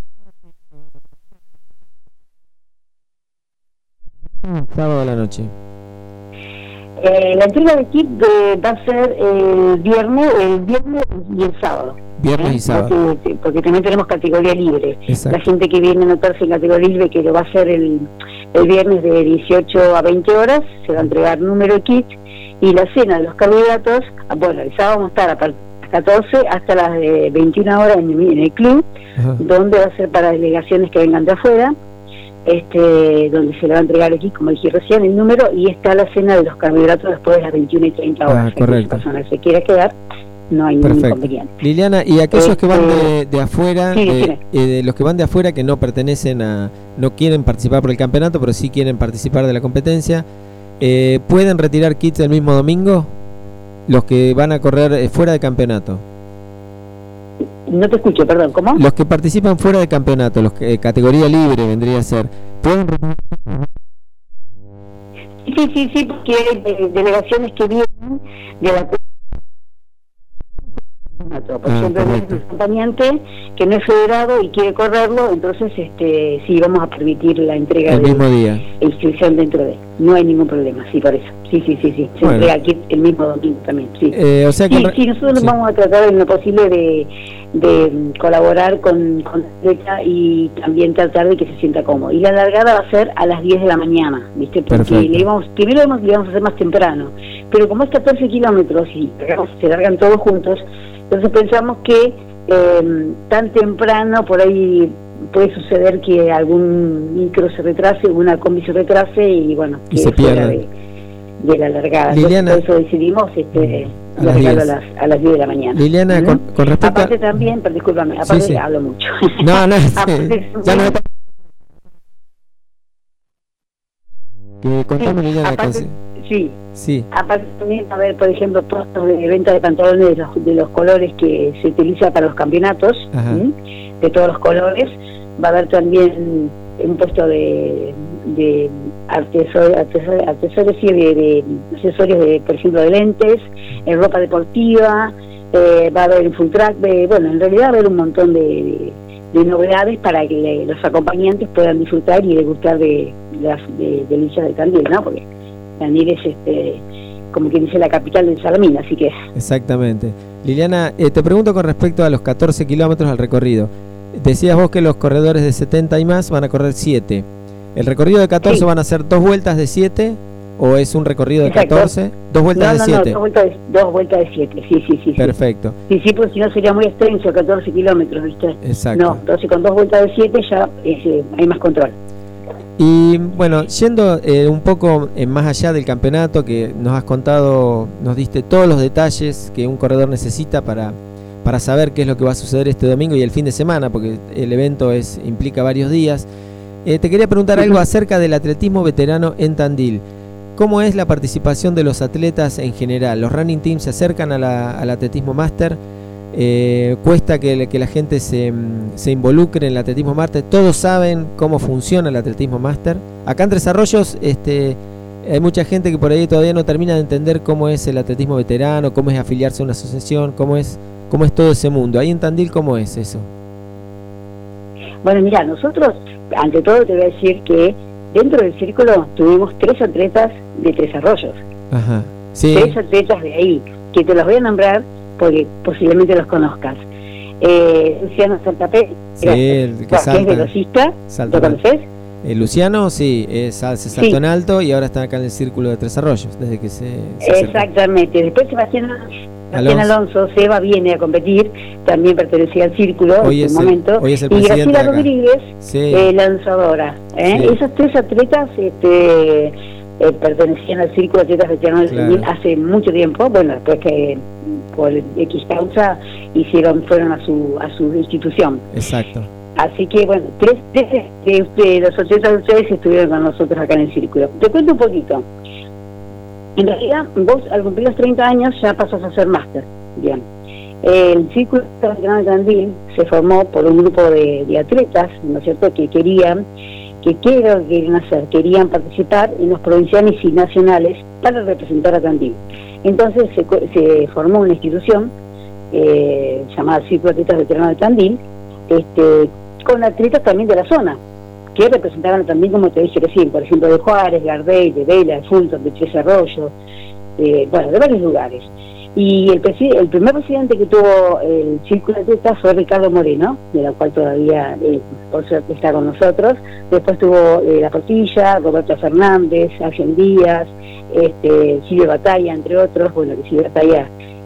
Sábado a la noche. Eh, la entrega de kit eh, va a ser el viernes, el viernes y el sábado. Viernes ¿eh? y sábado. Porque, porque también tenemos categoría libre. Exacto. La gente que viene a anotarse en categoría libre, que lo va a hacer el, el viernes de dieciocho a veinte horas, se va a entregar número de kit, y la cena de los carbohidratos, bueno, el sábado vamos a estar a partir de las catorce hasta las eh, veintiuna horas en, en el club, ajá, donde va a ser para delegaciones que vengan de afuera, este donde se le va a entregar aquí, como dije recién, el número, y está la cena de los carbohidratos después de las veintiuna y treinta horas. Ah, correcto. Si la persona se quiera quedar, no hay ningún inconveniente. Liliana, y aquellos este, que van de, de afuera, sí, eh, eh, de los que van de afuera que no pertenecen a, no quieren participar por el campeonato, pero sí quieren participar de la competencia, eh, ¿pueden retirar kits el mismo domingo? Los que van a correr eh, fuera de campeonato. No te escucho, perdón, ¿cómo? Los que participan fuera de campeonato, los que eh, categoría libre vendría a ser, ¿pueden retirar? Sí, sí, sí, porque hay de, delegaciones que vienen de la... Por ah, ejemplo, correcto. un acompañante que no es federado y quiere correrlo, entonces este sí vamos a permitir la entrega el de mismo día, inscripción dentro de, no hay ningún problema, sí, por eso, sí, sí, sí, sí, se bueno. entrega aquí el mismo domingo también, sí. Eh, o sea que sí, sí, nosotros sí. vamos a tratar en lo posible de, de colaborar con, con la atleta y también tratar de que se sienta cómodo. Y la largada va a ser a las diez de la mañana, ¿viste? Porque le íbamos, primero le íbamos a hacer más temprano, pero como es catorce kilómetros y se largan todos juntos, entonces pensamos que eh, tan temprano por ahí puede suceder que algún micro se retrase, una combi se retrase y bueno, y que se fuera de, de la largada. Liliana, entonces por eso decidimos este, a las, a las a las diez de la mañana. Liliana, ¿Mm? con, con respecto aparte a... también, pero discúlpame, aparte sí, sí. hablo mucho. No, no, aparte, ya no... Que contame, sí, Liliana, aparte, que... sí. Sí. Aparte también va a haber, por ejemplo, puestos de venta de pantalones de los, de los colores que se utiliza para los campeonatos, de todos los colores. Va a haber también un puesto de, de accesorios, accesorios, accesorios y de, de accesorios, de, por ejemplo, de lentes, en ropa deportiva, eh, va a haber un full track, de, bueno, en realidad va a haber un montón de, de, de novedades para que le, los acompañantes puedan disfrutar y degustar de las de, de delicias de Tandil, ¿no? Porque Tandil es, este, como quien dice, la capital del Salamín, así que... Exactamente. Liliana, eh, te pregunto con respecto a los catorce kilómetros al recorrido. Decías vos que los corredores de setenta y más van a correr siete. ¿El recorrido de catorce sí. van a ser dos vueltas de siete o es un recorrido de Exacto. catorce? Dos vueltas no, de no, siete. No, dos vueltas de, dos vueltas de siete, sí, sí, sí. Perfecto. Sí, sí, porque si no sería muy extenso, catorce kilómetros, ¿viste? Exacto. No, entonces con dos vueltas de siete ya es, eh, hay más control. Y bueno, yendo eh, un poco eh, más allá del campeonato, que nos has contado, nos diste todos los detalles que un corredor necesita para, para saber qué es lo que va a suceder este domingo y el fin de semana, porque el evento es implica varios días. Eh, te quería preguntar algo acerca del atletismo veterano en Tandil. ¿Cómo es la participación de los atletas en general? ¿Los running teams se acercan a la, al atletismo máster? Eh, ¿Cuesta que, que la gente se, se involucre en el atletismo máster? ¿Todos saben cómo funciona el atletismo máster? Acá en Tres Arroyos este, hay mucha gente que por ahí todavía no termina de entender cómo es el atletismo veterano, cómo es afiliarse a una asociación, cómo es, cómo es todo ese mundo. Ahí en Tandil, ¿cómo es eso? Bueno, mira, nosotros, ante todo te voy a decir que dentro del círculo tuvimos tres atletas de Tres Arroyos. Ajá. Sí. Tres atletas de ahí, que te los voy a nombrar porque posiblemente los conozcas. Eh, Luciano Saltapé, sí, el que, bueno, salta, que es velocista, ¿lo conoces? Eh, Luciano, sí, es, se saltó sí. en alto y ahora está acá en el círculo de Tres Arroyos, desde que se... se Exactamente, después Sebastián Alonso. Alonso, Seba viene a competir, también pertenecía al círculo hoy en su momento, hoy es el y Graciela Rodríguez, sí. eh, lanzadora. ¿eh? Sí. Esos tres atletas este, eh, pertenecían al círculo de atletas veteranos del claro. hace mucho tiempo, bueno, después que por X causa hicieron, fueron a su, a su institución. Exacto. Así que bueno, tres, tres de, de los atletas de ustedes estuvieron con nosotros acá en el círculo. Te cuento un poquito. En realidad, vos al cumplir los treinta años ya pasas a ser máster. Bien. El Círculo Veterano de Tandil se formó por un grupo de, de atletas, ¿no es cierto?, que querían, que qué era lo que querían hacer, querían participar en los provinciales y nacionales para representar a Tandil. Entonces se, se formó una institución eh, llamada Círculo de Atletas Veteranos de Tandil, este, con atletas también de la zona, que representaban también, como te dije recién, por ejemplo, de Juárez, Gardey, de Vela, de Fulton, de Tres Arroyos, eh, bueno, de varios lugares. Y el, el primer presidente que tuvo el Círculo de Atletas fue Ricardo Moreno, de la cual todavía, eh, por suerte, está con nosotros. Después tuvo eh, La Portilla, Roberto Fernández, Ángel Díaz, este, Silvio Batalla, entre otros. Bueno, que Silvio Batalla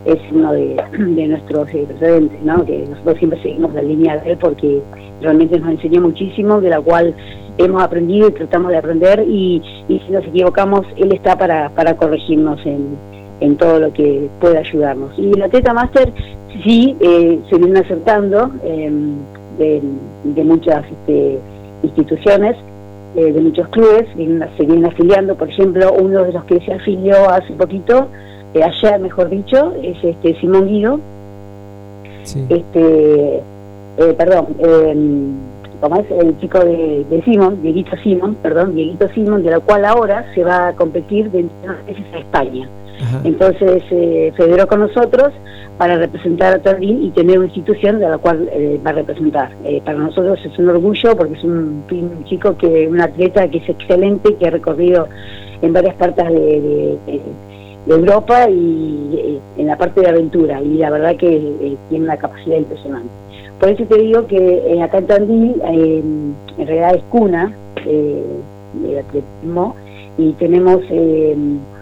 es uno de, de nuestros eh, referentes, ¿no? Que nosotros siempre seguimos la línea de él porque realmente nos enseñó muchísimo, de la cual hemos aprendido y tratamos de aprender, y, y si nos equivocamos, él está para, para corregirnos en, en todo lo que pueda ayudarnos. Y la Teta Master sí eh, se viene acercando eh, de, de muchas este, instituciones, eh, de muchos clubes, vienen, se vienen afiliando. Por ejemplo, uno de los que se afilió hace poquito, eh, ayer mejor dicho, es este Simón Guido, sí. este eh, perdón, eh, como es el chico de, de Simón, Dieguito Simón, perdón, Dieguito Simón, de la cual ahora se va a competir de veces a España. Ajá. Entonces eh, federó con nosotros para representar a Tandil y tener una institución de la cual eh, va a representar. Eh, para nosotros es un orgullo porque es un, un chico, que un atleta que es excelente, que ha recorrido en varias partes de, de, de, de Europa y eh, en la parte de aventura, y la verdad que eh, tiene una capacidad impresionante. Por eso te digo que eh, acá en Tandil eh, en realidad es cuna eh, de atletismo, y tenemos eh,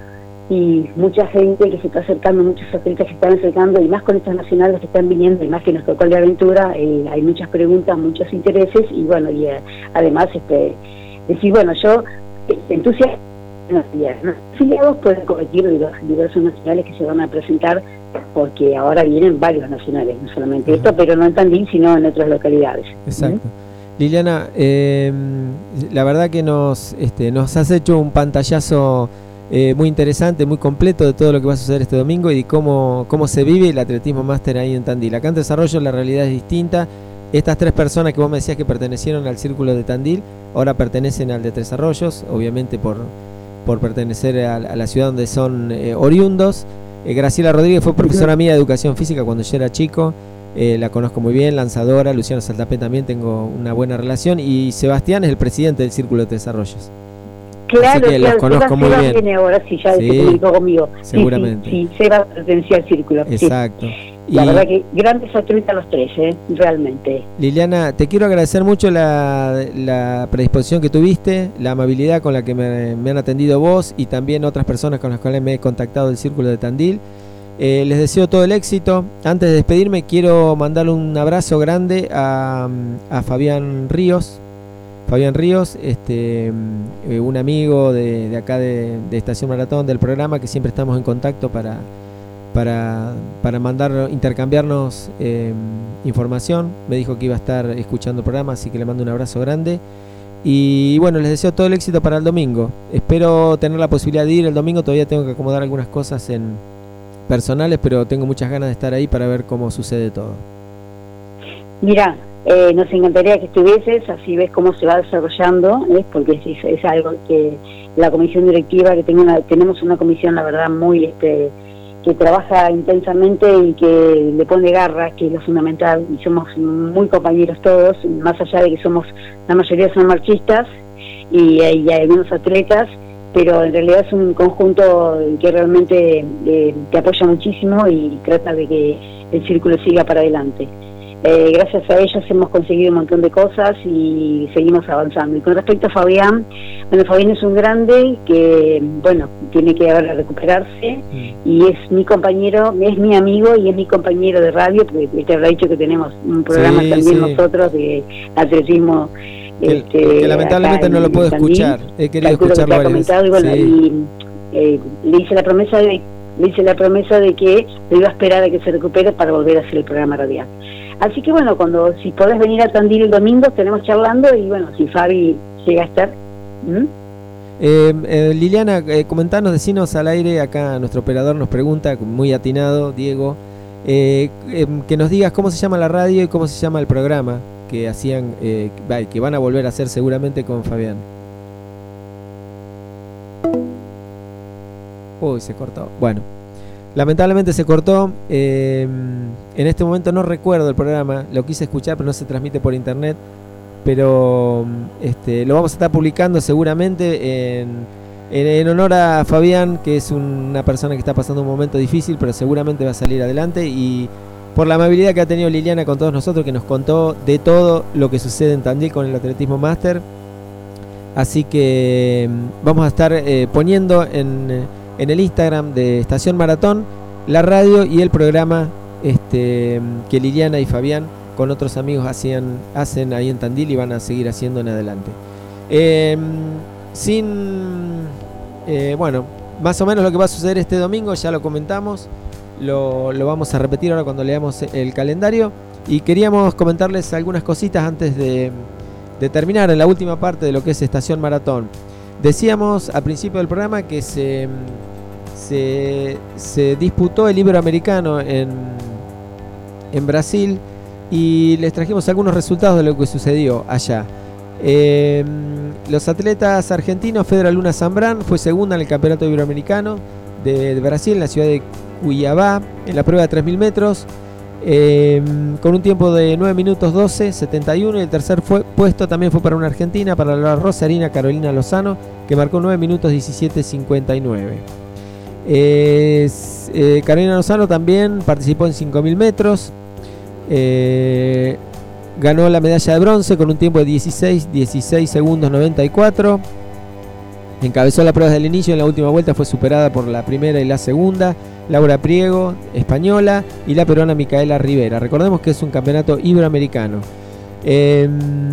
y mucha gente que se está acercando, muchos atletas que se están acercando, y más con estos nacionales que están viniendo, y más que nos tocó el de aventura, eh, hay muchas preguntas, muchos intereses, y bueno, y eh, además este decir, bueno, yo eh, entusiasmo, los afiliados pueden competir de los diversos nacionales que se van a presentar, porque ahora vienen varios nacionales, no solamente esto, pero no en Tandil, sino en otras localidades. Exacto. ¿Mm? Liliana, eh, la verdad que nos, este, nos has hecho un pantallazo eh, muy interesante, muy completo de todo lo que va a suceder este domingo y de cómo, cómo se vive el atletismo máster ahí en Tandil. Acá en Desarrollo la realidad es distinta. Estas tres personas que vos me decías que pertenecieron al círculo de Tandil, ahora pertenecen al de Tres Arroyos, obviamente por, por pertenecer a, a la ciudad donde son eh, oriundos. Eh, Graciela Rodríguez fue profesora mía de educación física cuando yo era chico, eh, la conozco muy bien, lanzadora. Luciano Saltapé también tengo una buena relación, y Sebastián es el presidente del Círculo de Tres Arroyos. Claro, así que claro, los conozco muy bien. Viene ahora, sí, ya sí, se comunicó conmigo. Seguramente. Sí, sí, sí, Seba pertenecía al Círculo. Exacto. Sí. La y, verdad que grandes atletas los tres, ¿eh? Realmente. Liliana, te quiero agradecer mucho la, la predisposición que tuviste, la amabilidad con la que me, me han atendido vos y también otras personas con las cuales me he contactado del Círculo de Tandil. Eh, les deseo todo el éxito. Antes de despedirme, quiero mandarle un abrazo grande a, a Fabián Ríos. Fabián Ríos, este, eh, un amigo de, de acá de, de Estación Maratón, del programa, que siempre estamos en contacto para, para, para mandar, intercambiarnos eh, información. Me dijo que iba a estar escuchando el programa, así que le mando un abrazo grande. Y bueno, les deseo todo el éxito para el domingo. Espero tener la posibilidad de ir el domingo. Todavía tengo que acomodar algunas cosas en personales, pero tengo muchas ganas de estar ahí para ver cómo sucede todo. Mira, eh, nos encantaría que estuvieses, así ves cómo se va desarrollando, ¿eh? Porque es, es algo que la comisión directiva, que tengo una, tenemos una comisión, la verdad, muy este que trabaja intensamente y que le pone garra, que es lo fundamental, y somos muy compañeros todos, más allá de que somos, la mayoría son marchistas y, y hay algunos atletas, pero en realidad es un conjunto que realmente eh, te apoya muchísimo y trata de que el círculo siga para adelante. Eh, gracias a ellos hemos conseguido un montón de cosas y seguimos avanzando. Y con respecto a Fabián, bueno, Fabián es un grande que, bueno, tiene que ahora recuperarse, mm. y es mi compañero, es mi amigo y es mi compañero de radio, porque te habrá dicho que tenemos un programa sí, también sí. nosotros de atletismo. Que, este, que lamentablemente no lo puedo escuchar, he querido escucharlo varias veces. Y bueno, sí. y, eh, le hice la promesa de le hice la promesa de que lo iba a esperar a que se recupere para volver a hacer el programa radial. Así que bueno, cuando si podés venir a Tandil el domingo, estaremos charlando, y bueno, si Fabi llega a estar. ¿Mm? Eh, eh, Liliana, eh, comentanos, decinos al aire, acá nuestro operador nos pregunta, muy atinado, Diego, eh, eh, que nos digas cómo se llama la radio y cómo se llama el programa que hacían, eh, que van a volver a hacer seguramente con Fabián. Uy, se cortó. Bueno, lamentablemente se cortó. Eh, en este momento no recuerdo el programa, lo quise escuchar, pero no se transmite por internet. Pero este, lo vamos a estar publicando seguramente en, en, en honor a Fabián, que es una persona que está pasando un momento difícil, pero seguramente va a salir adelante. Y por la amabilidad que ha tenido Liliana con todos nosotros, que nos contó de todo lo que sucede en Tandil con el atletismo máster. Así que vamos a estar eh, poniendo en, en el Instagram de Estación Maratón la radio y el programa este, que Liliana y Fabián con otros amigos hacían, hacen ahí en Tandil y van a seguir haciendo en adelante. Eh, sin eh, bueno, más o menos lo que va a suceder este domingo ya lo comentamos, lo, lo vamos a repetir ahora cuando leamos el calendario, y queríamos comentarles algunas cositas antes de, de terminar en la última parte de lo que es Estación Maratón. Decíamos al principio del programa que se, se, se disputó el Iberoamericano en, en Brasil, y les trajimos algunos resultados de lo que sucedió allá. Eh, los atletas argentinos, Fedra Luna Zambrán fue segunda en el Campeonato Iberoamericano de, de Brasil, en la ciudad de Cuiabá, en la prueba de tres mil metros, eh, con un tiempo de nueve minutos doce setenta y uno, y el tercer fue, puesto también fue para una argentina, para la rosarina Carolina Lozano, que marcó nueve minutos diecisiete cincuenta y nueve. Eh, eh, Carolina Lozano también participó en cinco mil metros. Eh, ganó la medalla de bronce con un tiempo de dieciséis, dieciséis segundos noventa y cuatro. Encabezó la prueba desde el inicio, en la última vuelta fue superada por la primera y la segunda, Laura Priego, española, y la peruana Micaela Rivera. Recordemos que es un campeonato iberoamericano. Eh,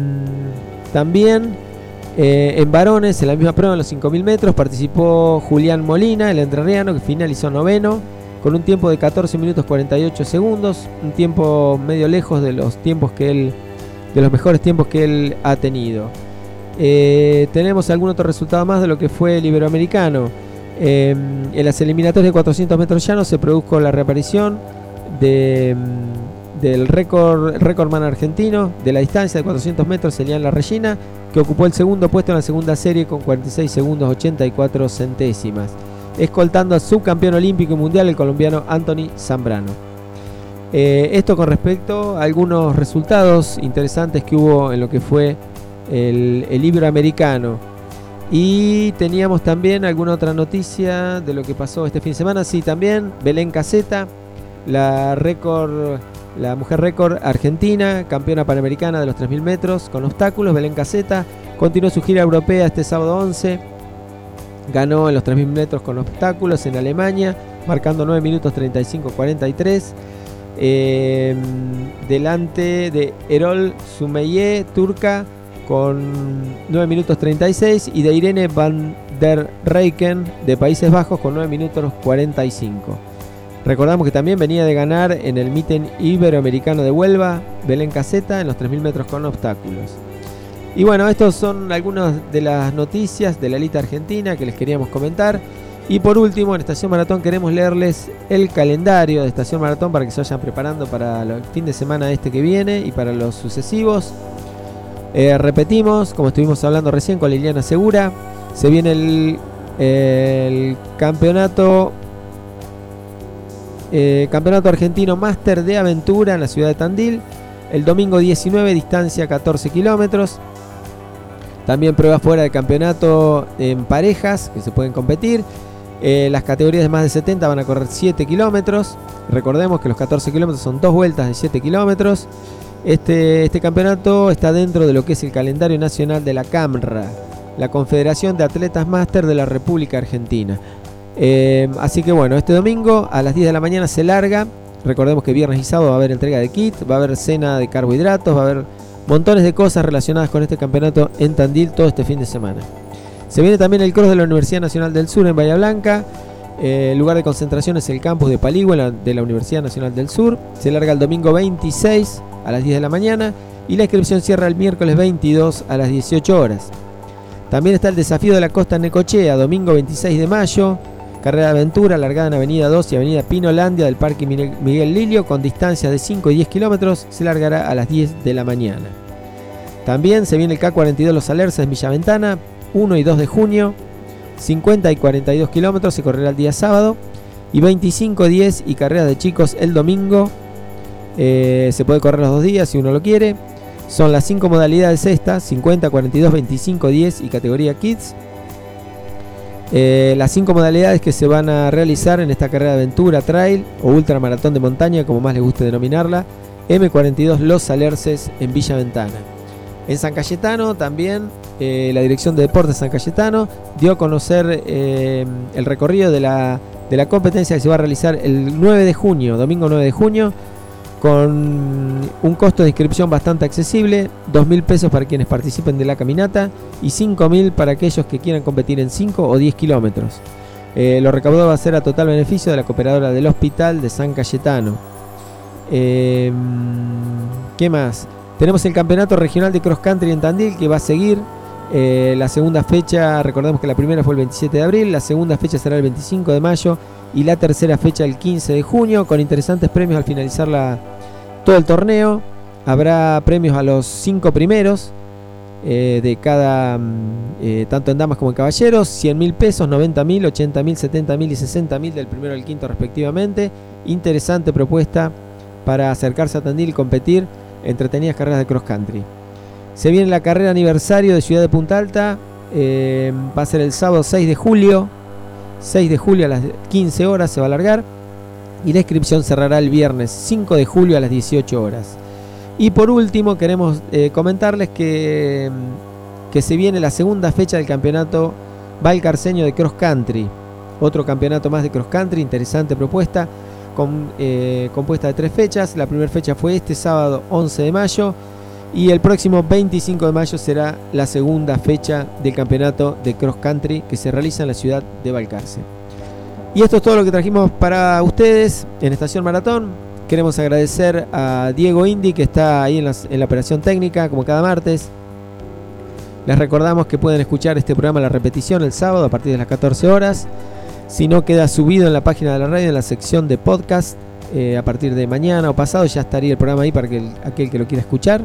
también eh, en varones, en la misma prueba, en los cinco mil metros, participó Julián Molina, el entrerriano, que finalizó noveno, con un tiempo de catorce minutos cuarenta y ocho segundos, un tiempo medio lejos de los tiempos que él, de los mejores tiempos que él ha tenido. Eh, tenemos algún otro resultado más de lo que fue el Iberoamericano. Eh, en las eliminatorias de cuatrocientos metros llanos se produjo la reaparición de, del récord récordman argentino de la distancia de cuatrocientos metros, Elian La Regina, que ocupó el segundo puesto en la segunda serie con cuarenta y seis segundos ochenta y cuatro centésimas, escoltando al subcampeón olímpico y mundial, el colombiano Anthony Zambrano. Eh, esto con respecto a algunos resultados interesantes que hubo en lo que fue el, el Iberoamericano. Y teníamos también alguna otra noticia de lo que pasó este fin de semana. Sí, también Belén Caseta, la récord, la mujer récord argentina, campeona panamericana de los tres mil metros con obstáculos. Belén Caseta continuó su gira europea este sábado once. Ganó en los tres mil metros con obstáculos en Alemania, marcando nueve minutos treinta y cinco cuarenta y tres. Eh, delante de Erol Sumeye, turca, con nueve minutos treinta y seis, y de Irene van der Reyken de Países Bajos con nueve minutos cuarenta y cinco. Recordamos que también venía de ganar en el Míten Iberoamericano de Huelva, Belén Caseta, en los tres mil metros con obstáculos. Y bueno, estos son algunas de las noticias de la élite argentina que les queríamos comentar. Y por último, en Estación Maratón queremos leerles el calendario de Estación Maratón para que se vayan preparando para el fin de semana este que viene y para los sucesivos. Eh, repetimos, como estuvimos hablando recién con Liliana Segura, se viene el, el campeonato eh, campeonato argentino máster de aventura en la ciudad de Tandil, el domingo diecinueve, distancia catorce kilómetros. También pruebas fuera del campeonato en parejas que se pueden competir. Eh, las categorías de más de setenta van a correr siete kilómetros. Recordemos que los catorce kilómetros son dos vueltas de siete kilómetros. Este, este campeonato está dentro de lo que es el calendario nacional de la CAMRA, la Confederación de Atletas Máster de la República Argentina. Eh, así que bueno, este domingo a las diez de la mañana se larga. Recordemos que viernes y sábado va a haber entrega de kit, va a haber cena de carbohidratos, va a haber montones de cosas relacionadas con este campeonato en Tandil todo este fin de semana. Se viene también el cross de la Universidad Nacional del Sur en Bahía Blanca. Eh, el lugar de concentración es el campus de Paligua de la Universidad Nacional del Sur. Se larga el domingo veintiséis a las diez de la mañana y la inscripción cierra el miércoles veintidós a las dieciocho horas. También está el desafío de la costa Necochea, domingo veintiséis de mayo. Carrera de aventura, largada en Avenida dos y Avenida Pinolandia del Parque Miguel Lilio, con distancias de cinco y diez kilómetros, se largará a las diez de la mañana. También se viene el K cuarenta y dos Los Alerces en Villa Ventana, uno y dos de junio, cincuenta y cuarenta y dos kilómetros, se correrá el día sábado, y veinticinco, diez y carreras de chicos el domingo. Eh, se puede correr los dos días si uno lo quiere. Son las cinco modalidades estas: cincuenta, cuarenta y dos, veinticinco, diez y categoría Kids. Eh, las cinco modalidades que se van a realizar en esta carrera de aventura, trail o ultramaratón de montaña, como más les guste denominarla, eme cuarenta y dos Los Alerces en Villa Ventana. En San Cayetano también, eh, la Dirección de Deportes San Cayetano dio a conocer eh, el recorrido de la de la competencia, que se va a realizar el nueve de junio, domingo nueve de junio, con un costo de inscripción bastante accesible, dos mil pesos para quienes participen de la caminata y cinco mil para aquellos que quieran competir en cinco o diez kilómetros. Eh, lo recaudado va a ser a total beneficio de la cooperadora del Hospital de San Cayetano. Eh, ¿Qué más? Tenemos el Campeonato Regional de Cross Country en Tandil, que va a seguir. Eh, la segunda fecha, recordemos que la primera fue el veintisiete de abril, la segunda fecha será el veinticinco de mayo y la tercera fecha el quince de junio, con interesantes premios al finalizar la, todo el torneo. Habrá premios a los cinco primeros eh, de cada, eh, tanto en damas como en caballeros, cien mil pesos, noventa mil, ochenta mil, setenta mil y sesenta mil del primero al quinto respectivamente. Interesante propuesta para acercarse a Tandil y competir. Entretenidas carreras de cross country. Se viene la carrera aniversario de Ciudad de Punta Alta. Eh, va a ser el sábado seis de julio. seis de julio a las quince horas se va a alargar. Y la inscripción cerrará el viernes cinco de julio a las dieciocho horas. Y por último queremos eh, comentarles que, que se viene la segunda fecha del campeonato valcarceño de cross country. Otro campeonato más de cross country. Interesante propuesta. Con, eh, compuesta de tres fechas. La primera fecha fue este sábado once de mayo y el próximo veinticinco de mayo será la segunda fecha del campeonato de cross country que se realiza en la ciudad de Balcarce. Y esto es todo lo que trajimos para ustedes en Estación Maratón. Queremos agradecer a Diego Indy, que está ahí en la, en la operación técnica como cada martes. Les recordamos que pueden escuchar este programa en la repetición el sábado a partir de las catorce horas. Si no, queda subido en la página de la radio en la sección de podcast. Eh, a partir de mañana o pasado ya estaría el programa ahí para que el, aquel que lo quiera escuchar.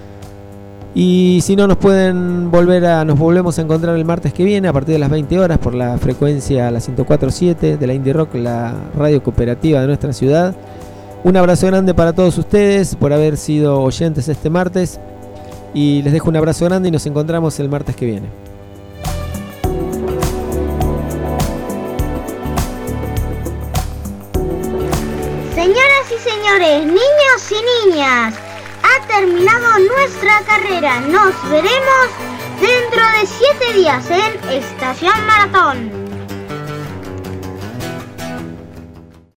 Y si no, nos pueden volver a nos volvemos a encontrar el martes que viene a partir de las veinte horas por la frecuencia la ciento cuatro punto siete de la Indie Rock, la radio cooperativa de nuestra ciudad. Un abrazo grande para todos ustedes por haber sido oyentes este martes. Y les dejo un abrazo grande y nos encontramos el martes que viene. Señoras y señores, niños y niñas, ha terminado nuestra carrera. Nos veremos dentro de siete días en Estación Maratón.